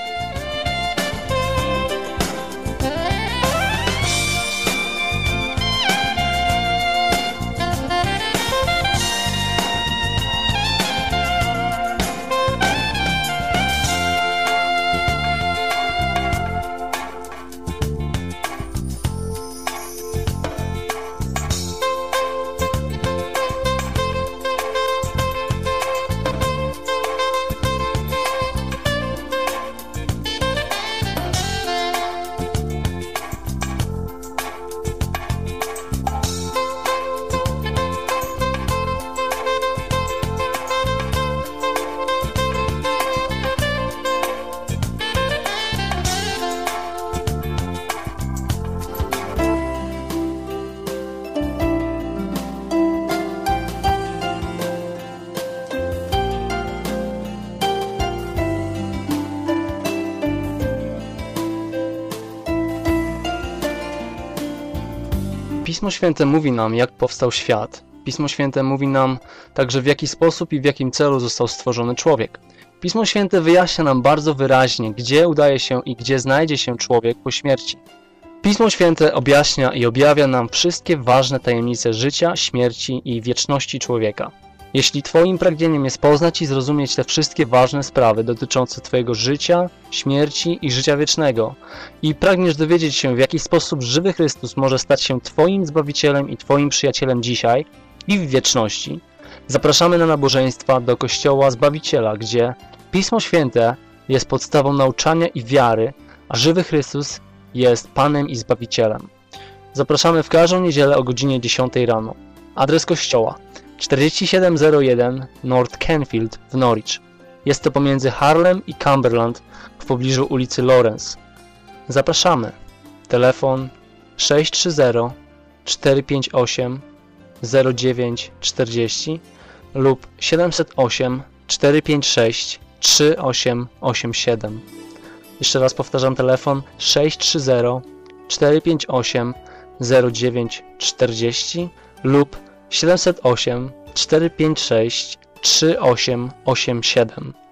Pismo Święte mówi nam, jak powstał świat. Pismo Święte mówi nam także, w jaki sposób i w jakim celu został stworzony człowiek. Pismo Święte wyjaśnia nam bardzo wyraźnie, gdzie udaje się i gdzie znajdzie się człowiek po śmierci. Pismo Święte objaśnia i objawia nam wszystkie ważne tajemnice życia, śmierci i wieczności człowieka. Jeśli Twoim pragnieniem jest poznać i zrozumieć te wszystkie ważne sprawy dotyczące Twojego życia, śmierci i życia wiecznego i pragniesz dowiedzieć się, w jaki sposób żywy Chrystus może stać się Twoim Zbawicielem i Twoim przyjacielem dzisiaj i w wieczności, zapraszamy na nabożeństwa do Kościoła Zbawiciela, gdzie Pismo Święte jest podstawą nauczania i wiary, a żywy Chrystus jest Panem i Zbawicielem. Zapraszamy w każdą niedzielę o godzinie 10 rano. Adres kościoła 4701 North Canfield w Norwich. Jest to pomiędzy Harlem i Cumberland w pobliżu ulicy Lawrence. Zapraszamy. Telefon 630 458 0940 lub 708 456 3887. Jeszcze raz powtarzam telefon 630 458 0940 lub 708 456 3887.